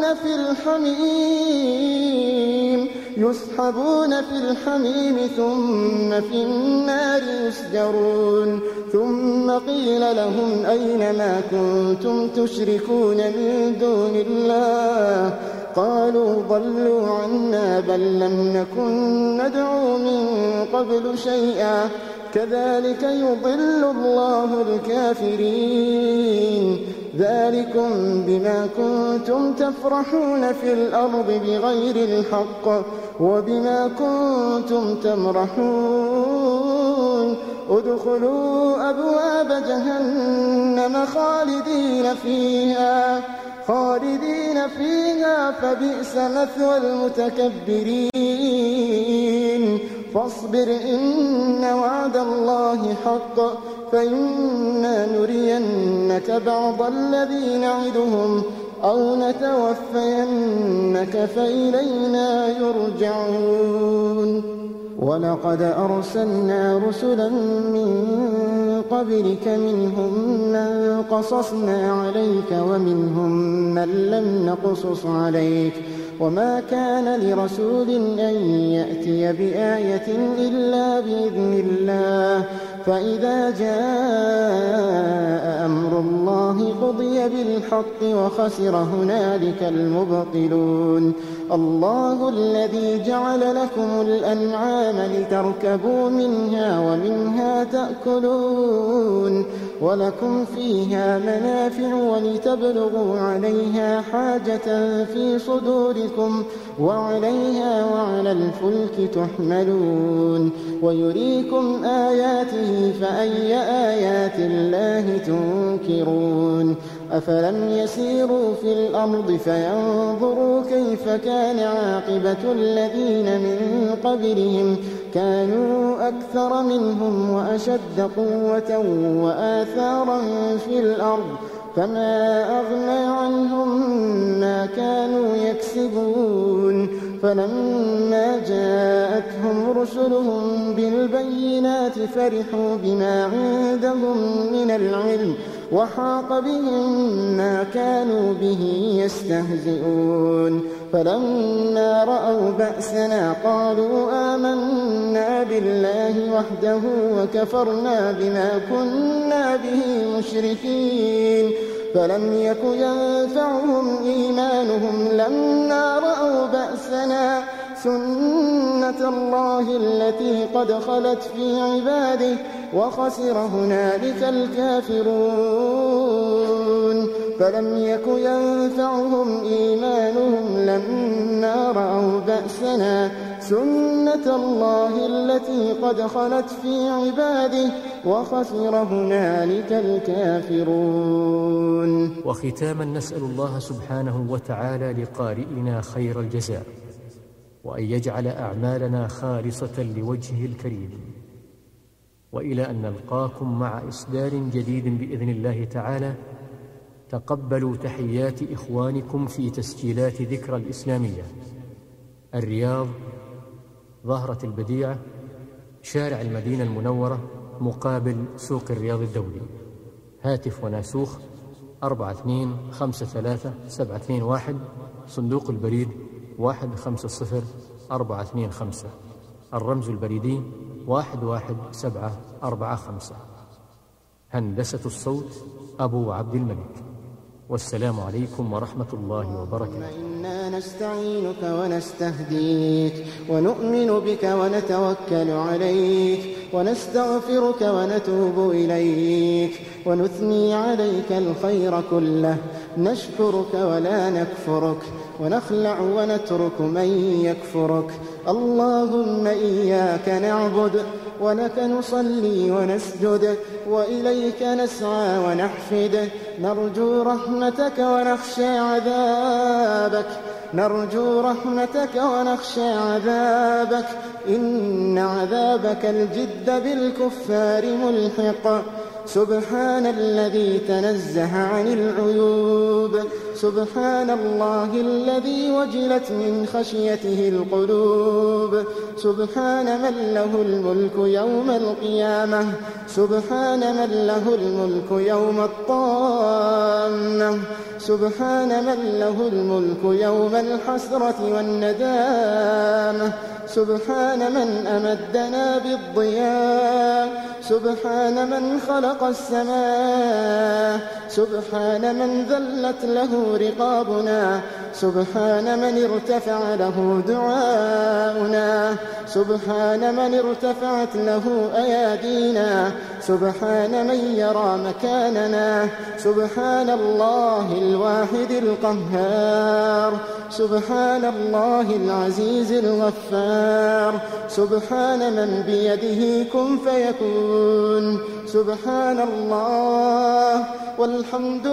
في الحميم ثم في النار يسجرون ثم قيل لهم أين ما كنتم تشركون من دون الله قالوا ضلوا عنا بل لم نكن ندعو من قبل شيئا كذلك يضل الله الكافرين ذلكم بما كنتم تفرحون في الأرض بغير الحق وبما كنتم تمرحون ادخلوا أبواب جهنم خالدين فيها فبئس مثوى المتكبرين فاصبر إن وعد الله حق فإنا نرينك بعض الذي نعدهم أو نتوفينك فإلينا يرجعون ولقد أرسلنا رسلا من قبلك منهم من قصصنا عليك ومنهم من لم نقصص عليك وما كان لرسول أن يأتي بآية إلا بإذن الله فإذا جاء أمر الله قضي بالحق وخسر هنالك المبطلون الله الذي جعل لكم الأنعام لتركبوا منها ومنها تأكلون ولكم فيها منافع ولتبلغوا عليها حاجة في صدوركم وعليها وعلى الفلك تحملون ويريكم آياته فأي آيات الله تنكرون أفلم يسيروا في الأرض فينظروا كيف كان عاقبة الذين من قبلهم كانوا أكثر منهم وأشد قوة وآثارا في الأرض فما أغنى عنهم ما كانوا يكسبون فلما جاءتهم رسلهم بالبينات فرحوا بما عندهم من العلم وحاق بهم ما كانوا به يستهزئون فلما رأوا بأسنا قالوا آمنا بالله وحده وكفرنا بما كنا به مشركين فلم يك ينفعهم إيمانهم لما رأوا بأسنا سنة الله التي قد خلت في عباده وخسر هنالك الكافرون فلم يك ينفعهم إيمانهم لما رأوا بأسنا سنة الله التي قد خلت في عباده وخسر هنالك الكافرون. وختاما نسأل الله سبحانه وتعالى لقارئنا خير الجزاء، وأن يجعل أعمالنا خالصة لوجهه الكريم، وإلى أن نلقاكم مع إصدار جديد بإذن الله تعالى. تقبلوا تحيات إخوانكم في تسجيلات ذكرى الإسلامية، الرياض، ظهرة البديعة، شارع المدينة المنورة مقابل سوق الرياض الدولي. هاتف وناسوخ 4253-721، صندوق البريد 150425، الرمز البريدي 11745. هندسة الصوت أبو عبد الملك. والسلام عليكم ورحمة الله وبركاته. إنا نستعينك ونستهديك ونؤمن بك ونتوكل عليك ونستغفرك ونتوب إليك ونثني عليك الخير كله، نشكرك ولا نكفرك ونخلع ونترك من يكفرك. اللهم إياك نعبد ولك نصلي ونسجد وإليك نسعى ونحفد، نرجو رحمتك ونخشى عذابك، نرجو رحمتك ونخشى عذابك، إن عذابك الجد بالكفار ملحق. سبحان الذي تنزه عن العيوب، سبحان الله الذي وجلت من خشيته القلوب، سبحان من له الملك يوم القيامة، سبحان من له الملك يوم الطامة، سبحان من له الملك يوم الحسرة والندامة، سبحان من أمدنا بالضياء، سبحان من خلق السماء، سبحان من ذلت له رقابنا، سبحان من ارتفع له دعاؤنا، سبحان من ارتفعت له أيادينا، سبحان من يرى مكاننا، سبحان الله الواحد القهار، سبحان الله العزيز الغفار، سبحان من بيده كن فيكون، سبحان الله والحمد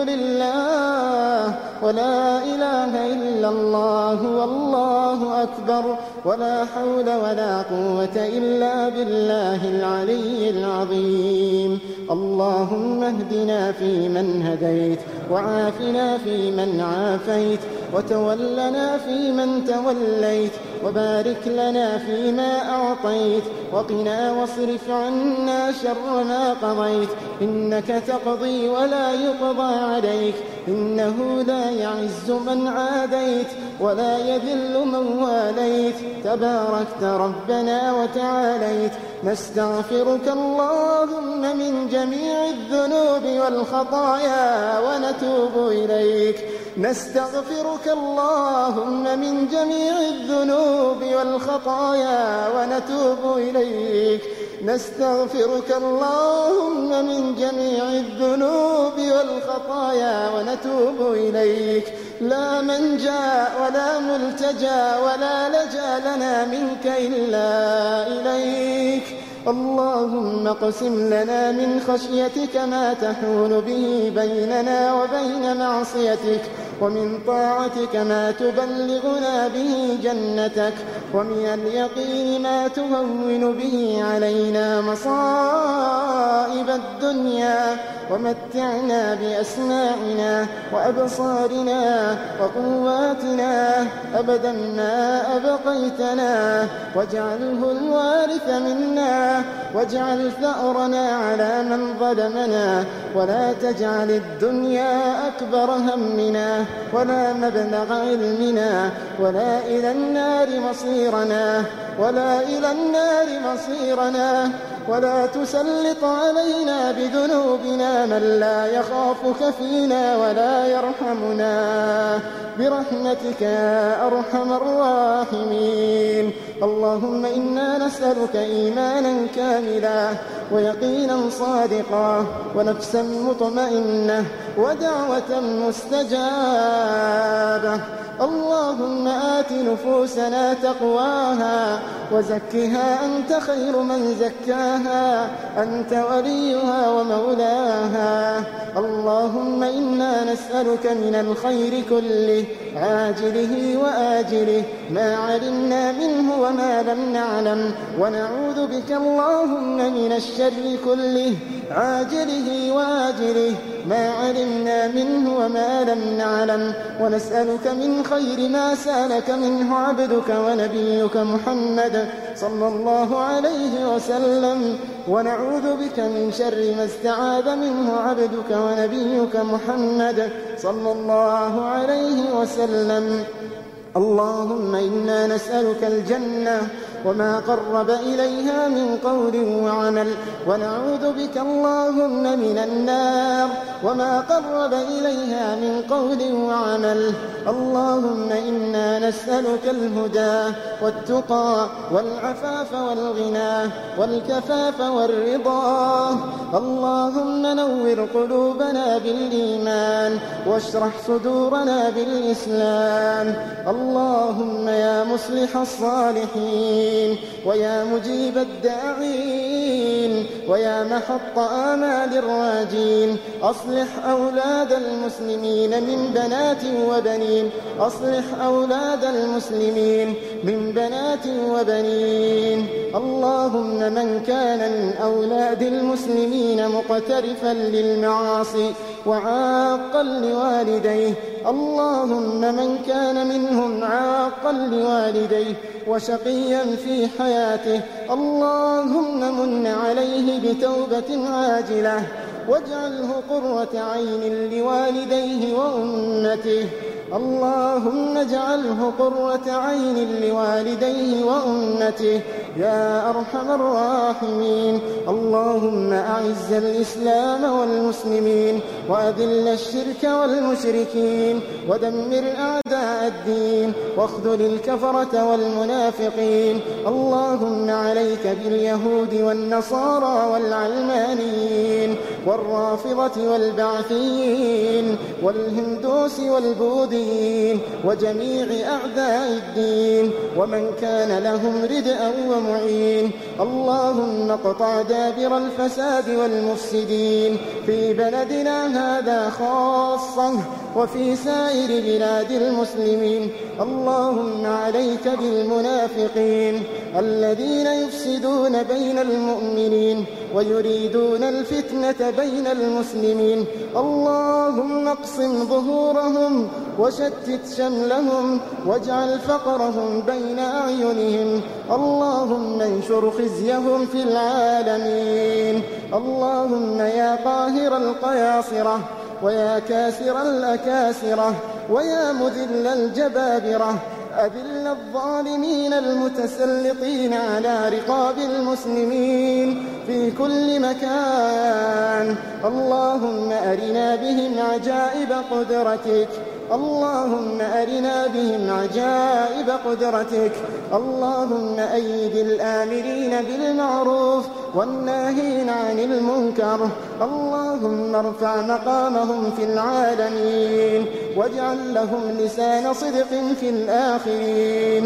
لله ولا إله إلا الله والله أكبر، ولا حول ولا قوة إلا بالله العلي العظيم. اللهم اهدنا فيمن هديت، وعافنا فيمن عافيت، وتولنا فيمن توليت، وبارك لنا فيما أعطيت، وقنا واصرف عنا شر ما قضيت، إنك تقضي ولا يقضى عليك، إنه لا يعز من عاديت ولا يذل من واليت، تباركت ربنا وتعاليت. نستغفرك اللهم من جميع الذنوب والخطايا ونتوب إليك، نستغفرك اللهم من جميع الذنوب والخطايا ونتوب إليك، نستغفرك اللهم من جميع الذنوب والخطايا ونتوب إليك. لا منجا ولا ملتجا ولا لجا لنا منك إلا إليك. اللهم اقسم لنا من خشيتك ما تحول به بيننا وبين معصيتك، ومن طاعتك ما تبلغنا به جنتك، ومن اليقين ما تهون به علينا مصائب الدنيا ومتعنا بأسماعنا وأبصارنا وقواتنا أبدا ما أبقيتنا، واجعله الوارث منا، واجعل ثأرنا على من ظلمنا، ولا تجعل الدنيا أكبر همنا ولا مبلغ علمنا ولا إلى النار مصيرنا، ولا تسلط علينا بذنوبنا من لا يخافك فينا ولا يرحمنا، برحمتك يا أرحم الراحمين. اللهم إنا نسألك إيمانا كاملا ويقينا صادقا ونفسا مطمئنة ودعوة مستجابة. اللهم آت نفوسنا تقواها وزكها أنت خير من زكاها، أنت وليها ومولاها. اللهم إنا نسألك من الخير كله عاجله وآجله ما علمنا منه وما لم نعلم، ونعوذ بك اللهم من الشر كله عاجله وآجله ما علمنا منه وما لم نعلم، ونسألك من خير ما سألك منه عبدك ونبيك محمد صلى الله عليه وسلم، ونعوذ بك من شر ما استعاذ منه عبدك ونبيك محمد صلى الله عليه وسلم. اللهم إنا نسألك الجنة وما قرب إليها من قول وعمل، ونعوذ بك اللهم من النار وما قرب إليها من قول وعمل. اللهم إنا نسألك الهدى والتقى والعفاف والغنى والكفاف والرضا. اللهم نور قلوبنا بالإيمان واشرح صدورنا بالإسلام. اللهم يا مصلح الصالحين ويا مجيب الداعين ويا محط آمال الراجين، أصلح أولاد المسلمين من بنات وبنين، أصلح أولاد المسلمين من بنات وبنين. اللهم من كان من أولاد المسلمين مقترفا للمعاصي وعاقا لوالديه، اللهم من كان منهم عاقا لوالديه وشقيا في حياته، اللهم من عليه بتوبة عاجلة واجعله قرة عين لوالديه وأمته. اللهم اجعله قرة عين لوالديه وأمته يا أرحم الراحمين. اللهم أعز الإسلام والمسلمين وأذل الشرك والمشركين ودمر أعداء الدين واخذل الكفرة والمنافقين. اللهم عليك باليهود والنصارى والعلمانيين والرافضة والبعثيين والهندوس والبوذيين وجميع أعداء الدين ومن كان لهم ردءا ومعين. اللهم اقطع دابر الفساد والمفسدين في بلدنا هذا خاصة وفي سائر بلاد المسلمين. اللهم عليك بالمنافقين الذين يفسدون بين المؤمنين ويريدون الفتنة بين المسلمين. اللهم اقسم ظهورهم وشتت شملهم واجعل فقرهم بين أعينهم. اللهم انشر خزيهم في العالمين. اللهم يا قاهر القياصرة ويا كاسر الأكاسرة ويا مذل الجبابرة، أذل الظالمين المتسلطين على رقاب المسلمين في كل مكان. اللهم أرنا بهم عجائب قدرتك، اللهم أرنا بهم عجائب قدرتك. اللهم أيد الآمرين بالمعروف والناهين عن المنكر. اللهم ارفع مقامهم في العالمين واجعل لهم لسان صدق في الآخرين.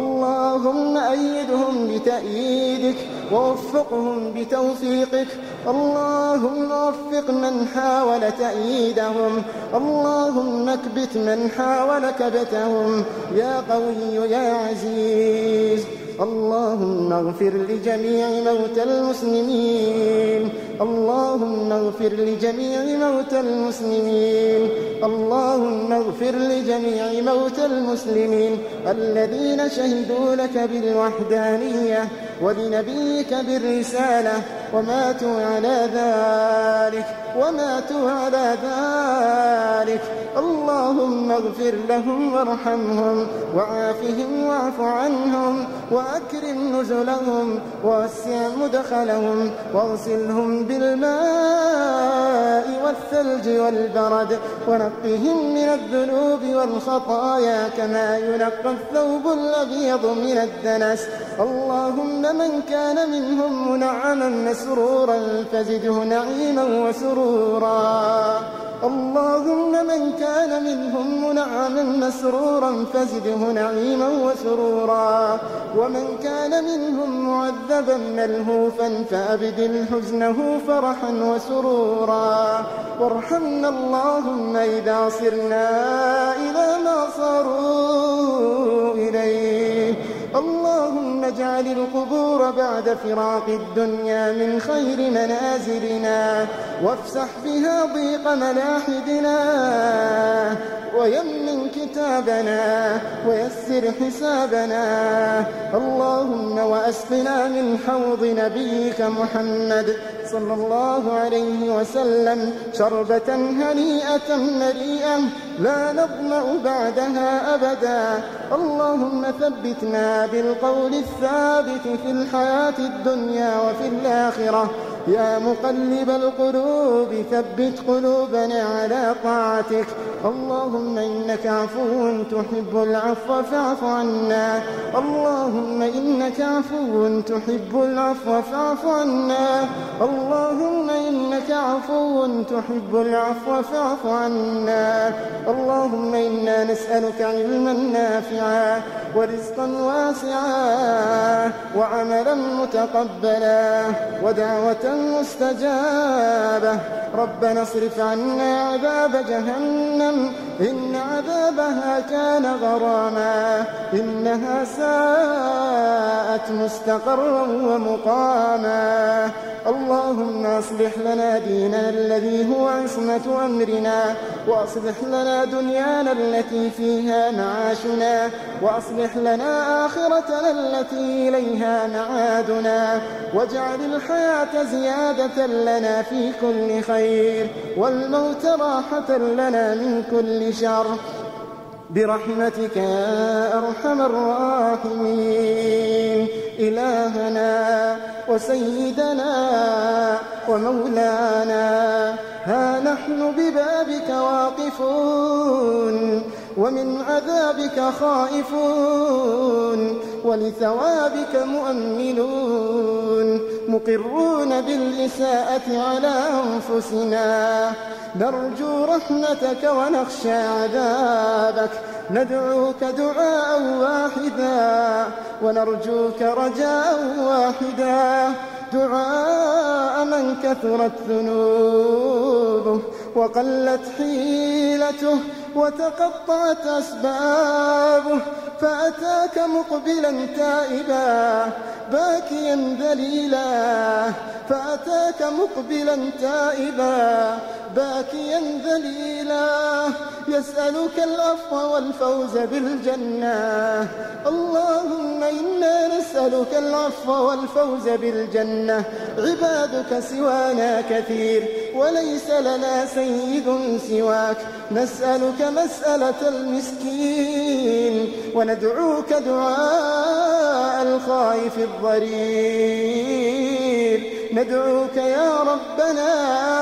اللهم أيدهم بتأييدك ووفقهم بتوفيقك. اللهم وفق من حاول تأييدهم، اللهم اكبت من حاول كبتهم يا قوي يا عزيز. اللهم اغفر لجميع موتى المسلمين اللهم اغفر لجميع موتى المسلمين. اللهم اغفر لجميع موتى المسلمين الذين شهدوا لك بالوحدانية ولنبيك بالرسالة وماتوا على ذلك اللهم اغفر لهم وارحمهم وعافهم واعف عنهم وأكرم نزلهم ووسع مدخلهم واغسلهم بالماء والثلج والبرد ونقهم من الذنوب والخطايا كما ينقى الثوب الأبيض من الدنس. اللهم من كان منهم منعما مسرورا فزده نعيما وسرورا. اللهم من كان منهم منعما مسرورا فزده نعيما وسرورا. ومن كان منهم معذبا ملهوفا فأبدل حزنه فرحا وسرورا. وارحمنا اللهم إذا صرنا إلى ما صاروا إليه. اللهم اجعل القبور بعد فراق الدنيا من خير منازلنا وافسح بها ضيق ملاحدنا ويمن كتابنا ويسر حسابنا. اللهم وأسقنا من حوض نبيك محمد صلى الله عليه وسلم شربة هنيئة مريئة لا نظمأ بعدها أبدا. اللهم ثبتنا بالقول الثابت في الحياة الدنيا وفي الآخرة. يا مقلب القلوب ثبت قلوبنا على طاعتك. اللهم إنك عفو تحب العفو فاعف عنا. اللهم إنك عفو تحب العفو فاعف عنا. اللهم إنك عفو تحب العفو فاعف عنا. اللهم إنا نسألك علما نافعا ورزقا واسعا وعملا متقبلا ودعوة مستجابة. ربنا اصرف عنا عذاب جهنم إن عذابها كان غراما إنها ساءت مستقرا ومقاما. اللهم أصلح لنا ديننا الذي هو عصمة أمرنا وأصلح لنا دنيانا التي فيها معاشنا وأصلح لنا آخرتنا التي إليها معادنا واجعل الحياة زيادة لنا في كل خير والموت راحة لنا من كل شر برحمتك يا أرحم الراحمين. إلهنا وسيدنا ومولانا ها نحن ببابك واقفون ومن عذابك خائفون ولثوابك مؤملون مقرون بالإساءة على أنفسنا نرجو رحمتك ونخشى عذابك ندعوك دعاء واحدا ونرجوك رجاء واحدا دعاء من كثرت ذنوبه وقلت حيلته وتقطعت أسبابه فأتاك مقبلا تائبا باكيا ذليلا فأتاك مقبلا تائبا باكيا ذليلا يسألك العفو والفوز بالجنة. اللهم إنا نسألك العفو والفوز بالجنة. عبادك سوانا كثير وليس لنا سيد سواك نسألك مسألة المسكين وندعوك دعاء الخائف الضرير ندعوك يا ربنا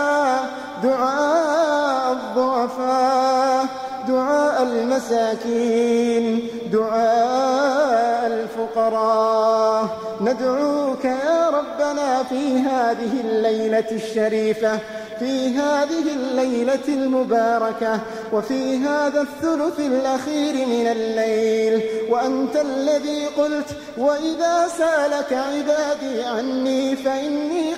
دعاء الضعفاء دعاء المساكين دعاء الفقراء ندعوك يا ربنا في هذه الليلة الشريفة في هذه الليلة المباركة وفي هذا الثلث الأخير من الليل وأنت الذي قلت وإذا سألك عبادي عني فإني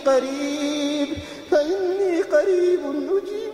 قريب أجيب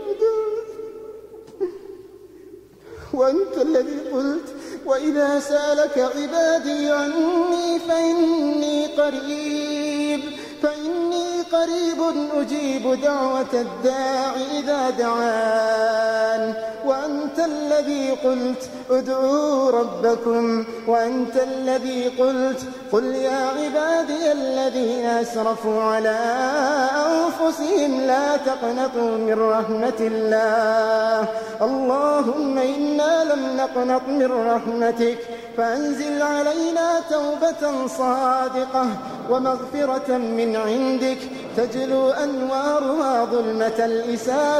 وأنت الذي قلت وإذا سألك عبادي عني فإني قريب قريب أجيب دعوة الداع إذا دعان وأنت الذي قلت ادعوا ربكم وأنت الذي قلت قل يا عبادي الذين أسرفوا على أنفسهم لا تقنطوا من رحمة الله اللهم إنا لم نقنط من رحمتك فأنزل علينا توبة صادقة ومغفرة من عندك تجلو أنوارها ظلمة الإساءة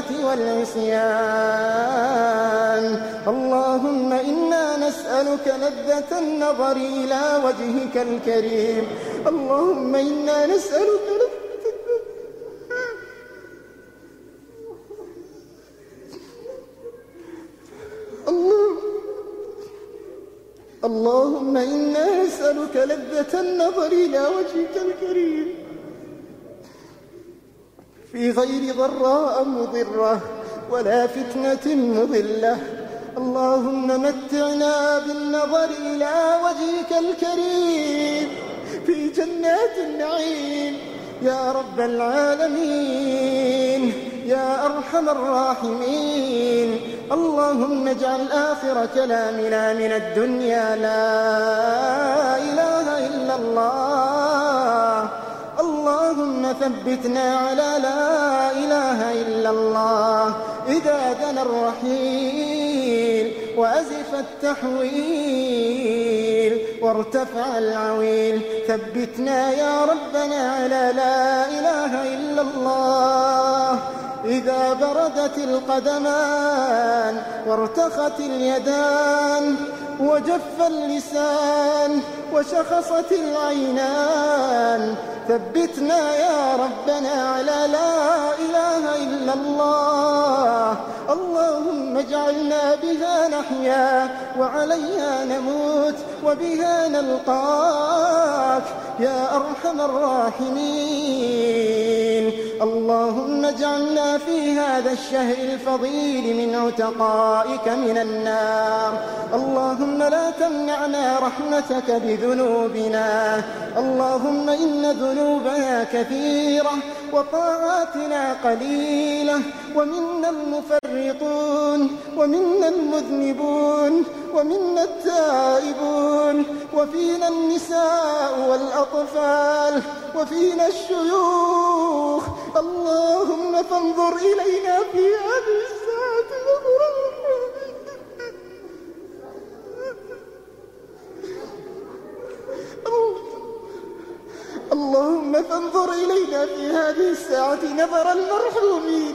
والعصيان اللهم إنا نسألك لذة النظر إلى وجهك الكريم اللهم إنا نسألك اللهم إنا نسألك لذة النظر إلى وجهك الكريم في غير ضراء مضرة ولا فتنة مضلة اللهم متعنا بالنظر إلى وجهك الكريم في جنات النعيم يا رب العالمين يا أرحم الراحمين اللهم اجعل آخر كلامنا من الدنيا لا إله إلا الله اللهم ثبتنا على لا إله إلا الله إذا دنا الرحيل وأزف التحويل وارتفع العويل ثبتنا يا ربنا على لا إله إلا الله إذا بردت القدمان وارتخت اليدان وجف اللسان وشخصت العينان ثبتنا يا ربنا على لا إله إلا الله اللهم اجعلنا بها نحيا وعليها نموت وبها نلقاك يا أرحم الراحمين اللهم اجعلنا في هذا الشهر الفضيل من عتقائك من النار اللهم لا تمنعنا رحمتك بذنوبنا اللهم إن ذنوبنا كثيرة وطاعاتنا قليلة ومنا المفرطون ومنا المذنبون ومنا التائبون وفينا النساء والأطفال وفينا الشيوخ اللهم فانظر إلينا في هذه الساعة اللهم فانظر إلينا في هذه الساعة نظر المرحومين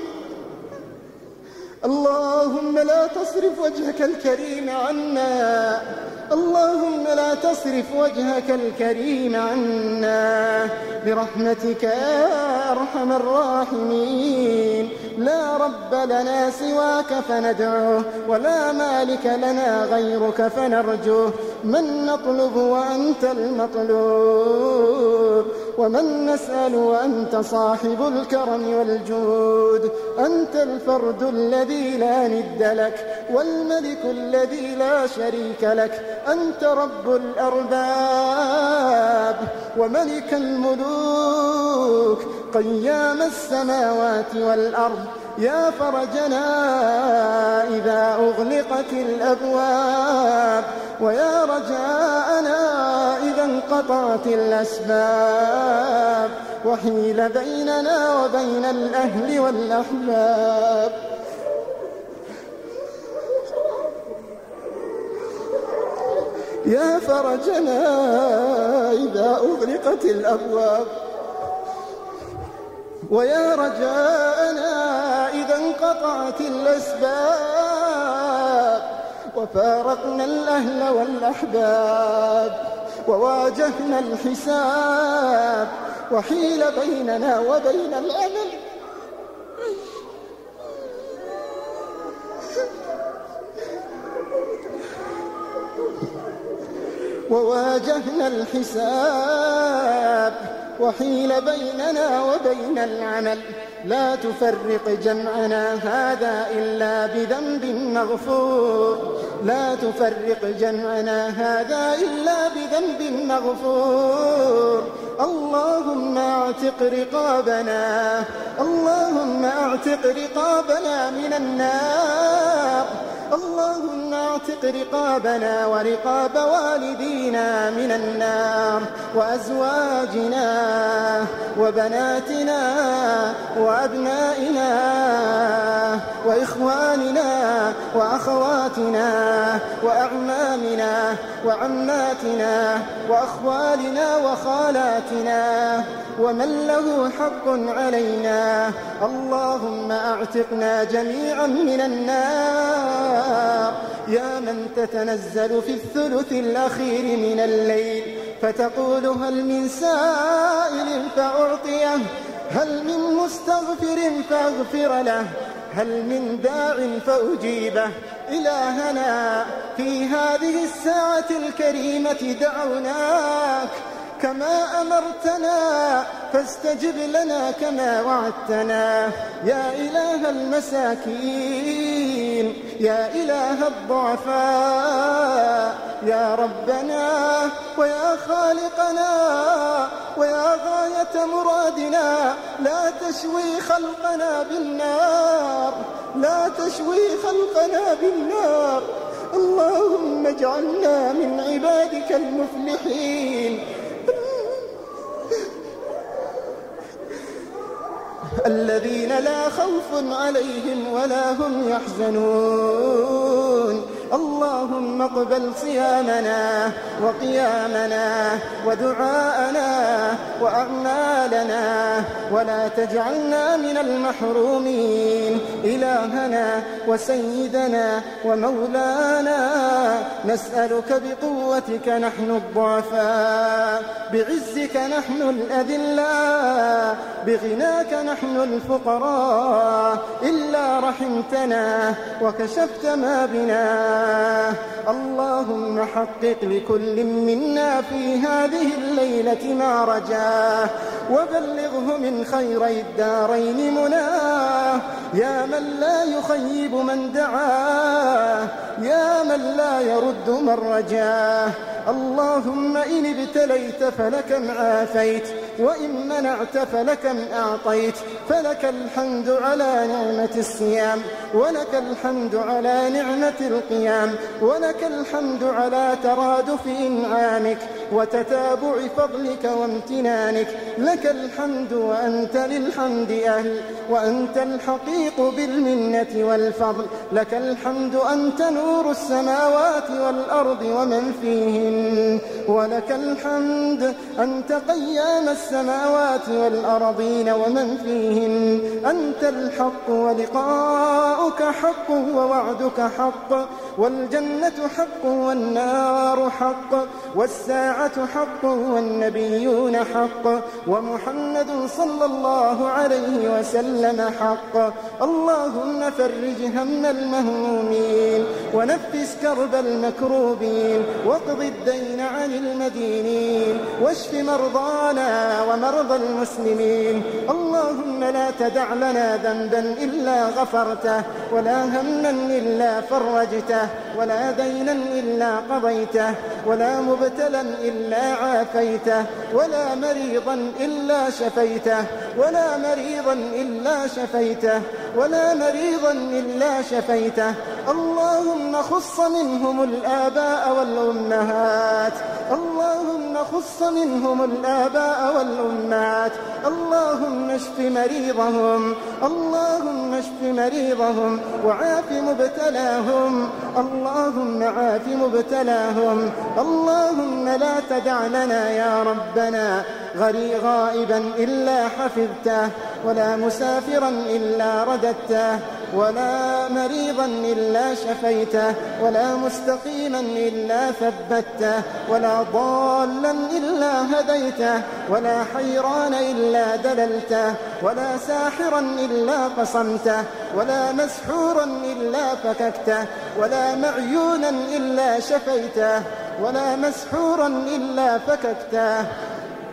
اللهم لا تصرف وجهك الكريم عنا اللهم لا تصرف وجهك الكريم عنا برحمتك يا أرحم الراحمين لا رب لنا سواك فندعوه ولا مالك لنا غيرك فنرجوه من نطلب وأنت المطلوب ومن نسأل وأنت صاحب الكرم والجود أنت الفرد الذي لا ند لك والملك الذي لا شريك لك أنت رب الأرباب وملك الملوك قيام السماوات والأرض يا فرجنا إذا أغلقت الأبواب ويا رجاءنا إذا انقطعت الأسباب وحيل بيننا وبين الأهل والأحباب يا فرجنا إذا أغلقت الأبواب ويا رجاءنا إذا انقطعت الأسباب وفارقنا الأهل والأحباب وواجهنا الحساب وحيل بيننا وبين الأمل وواجهنا الحساب وحيل بيننا وبين العمل. لا تفرق جمعنا هذا إلا بذنب مغفور. لا تفرق جمعنا هذا إلا بذنب مغفور. اللهم اعتق رقابنا، اللهم اعتق رقابنا من النار. اللهم اعتق رقابنا ورقاب والدينا من النار، وأزواجنا وبناتنا وأبنائنا وإخواننا وأخواتنا وأعمامنا وعماتنا وأخوالنا وخالاتنا ومن له حق علينا. اللهم اعتقنا جميعا من النار. يا من تتنزل في الثلث الأخير من الليل فتقول هل من سائل فأعطيه، هل من مستغفر فأغفر له، هل من داع فأجيبه. إلهنا في هذه الساعة الكريمة دعوناك كما أمرتنا فاستجب لنا كما وعدتنا. يا إله المساكين، يا إله الضعفاء، يا ربنا ويا خالقنا ويا غاية مرادنا، لا تشوي خلقنا بالنار، لا تشوي خلقنا بالنار. اللهم اجعلنا من عبادك المفلحين الذين لا خوف عليهم ولا هم يحزنون. اللهم اقبل صيامنا وقيامنا ودعاءنا وأعمالنا ولا تجعلنا من المحرومين. إلهنا وسيدنا ومولانا نسألك بقوتك نحن الضعفاء، بعزك نحن الأذلاء، بغناك نحن الفقراء، إلا رحمتنا وكشفت ما بنا. اللهم حقق لكل منا في هذه الليلة ما رجاه، وبلغه من خيري الدارين مناه. يا من لا يخيب من دعاه، يا من لا يرد من رجاه. اللهم إن ابتليت فلكم عافيت، وإن منعت فلكم أعطيت. فلك الحمد على نعمة الصيام، ولك الحمد على نعمة القيام، ولك الحمد على ترادف إنعامك وتتابع فضلك وامتنانك. لك الحمد وأنت للحمد أهل، وأنت الحقيق بالمنة والفضل. لك الحمد أنت نور السماوات والأرض ومن فيهن، ولك الحمد أنت قيام السماوات والأرضين ومن فيهن. أنت الحق ولقاؤك حق ووعدك حق، والجنة حق والنار حق، والساعة حق والنبيون حق، ومحمد صلى الله عليه وسلم حق. اللهم فرج هم المهمومين، ونفس كرب المكروبين، واقض الدين عن المدينين، واشف مرضانا ومرضى المسلمين. اللهم لا تدع لنا ذنبا إلا غفرته، ولا هما إلا فرجته، ولا دينا إلا قضيته، ولا مبتلا إلا عافيته، ولا مريضا إلا شفيته، ولا مريضا إلا شفيته، ولا مريضا إلا شفيته. اللهم خص منهم الآباء والأمهات، اللهم خص منهم الآباء والأمهات. اللهم اشف مريضهم، اللهم اشف مريضهم وعاف مبتلاهم، اللهم عاف مبتلاهم. اللهم لا تدع لنا يا ربنا غائبا إلا حفظته، ولا مسافرا إلا رددته، ولا مريضا إلا شفيته، ولا مستقيما إلا ثبته، ولا ضالا إلا هديته، ولا حيران إلا دللته، ولا ساحرا إلا قصمته، ولا مسحورا إلا فككته، ولا معيونا إلا شفيته، ولا مسحورا إلا فككته.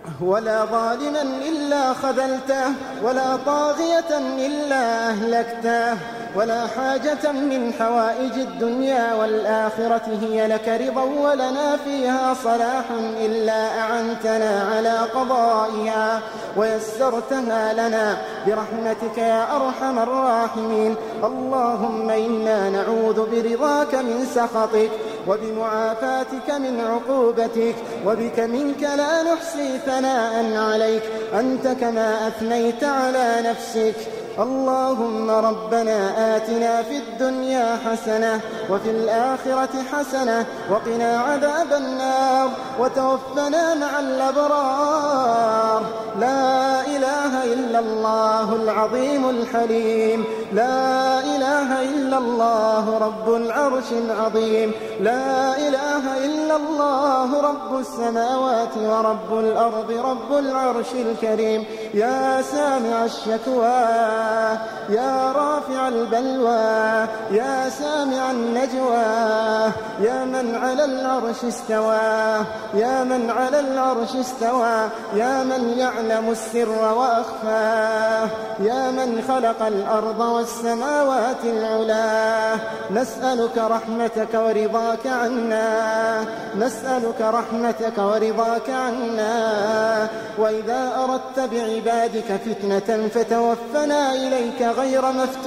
ولا ظالما إلا خذلته، ولا طاغية إلا أهلكته، ولا حاجة من حوائج الدنيا والآخرة هي لك رضا ولنا فيها صلاح إلا أعنتنا على قضائها ويسرتها لنا برحمتك يا أرحم الراحمين. اللهم إنا نعوذ برضاك من سخطك وبمعافاتك من عقوبتك، وبك منك لا نحصي ثناء عليك أنت كما أثنيت على نفسك. اللهم ربنا آتنا في الدنيا حسنة وفي الآخرة حسنة وقنا عذاب النار وتوفنا مع الأبرار. لا إله إلا الله العظيم الحليم، لا إله إلا الله رب العرش العظيم، لا إله إلا الله رب السماوات ورب الأرض رب العرش الكريم. يا سامع الشكوى، يا رافع البلوى، يا سامع النجوى، يا من على العرش استوى، يا من على العرش استوى، يا من يعلم السر وأخفاه، يا من خلق الأرض والسماوات العلا. نسألك رحمتك ورضاك عنا، نسألك رحمتك ورضاك عنا. وإذا أردت بعبادك فتنة فتوفنا إليك غير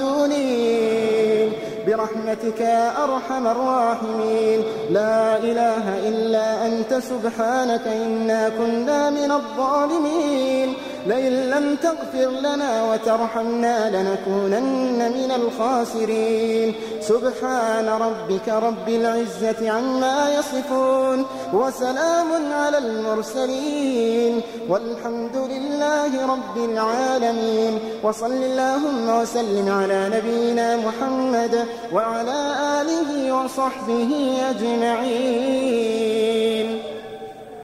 مفتونين برحمتك يا أرحم الراحمين. لا إله إلا أنت سبحانك إنا كنا من الظالمين. لئن لم تغفر لنا وترحمنا لنكونن من الخاسرين. سبحان ربك رب العزة عما يصفون وسلام على المرسلين والحمد لله رب العالمين. وصل اللهم وسلم على نبينا محمد وعلى آله وصحبه أجمعين.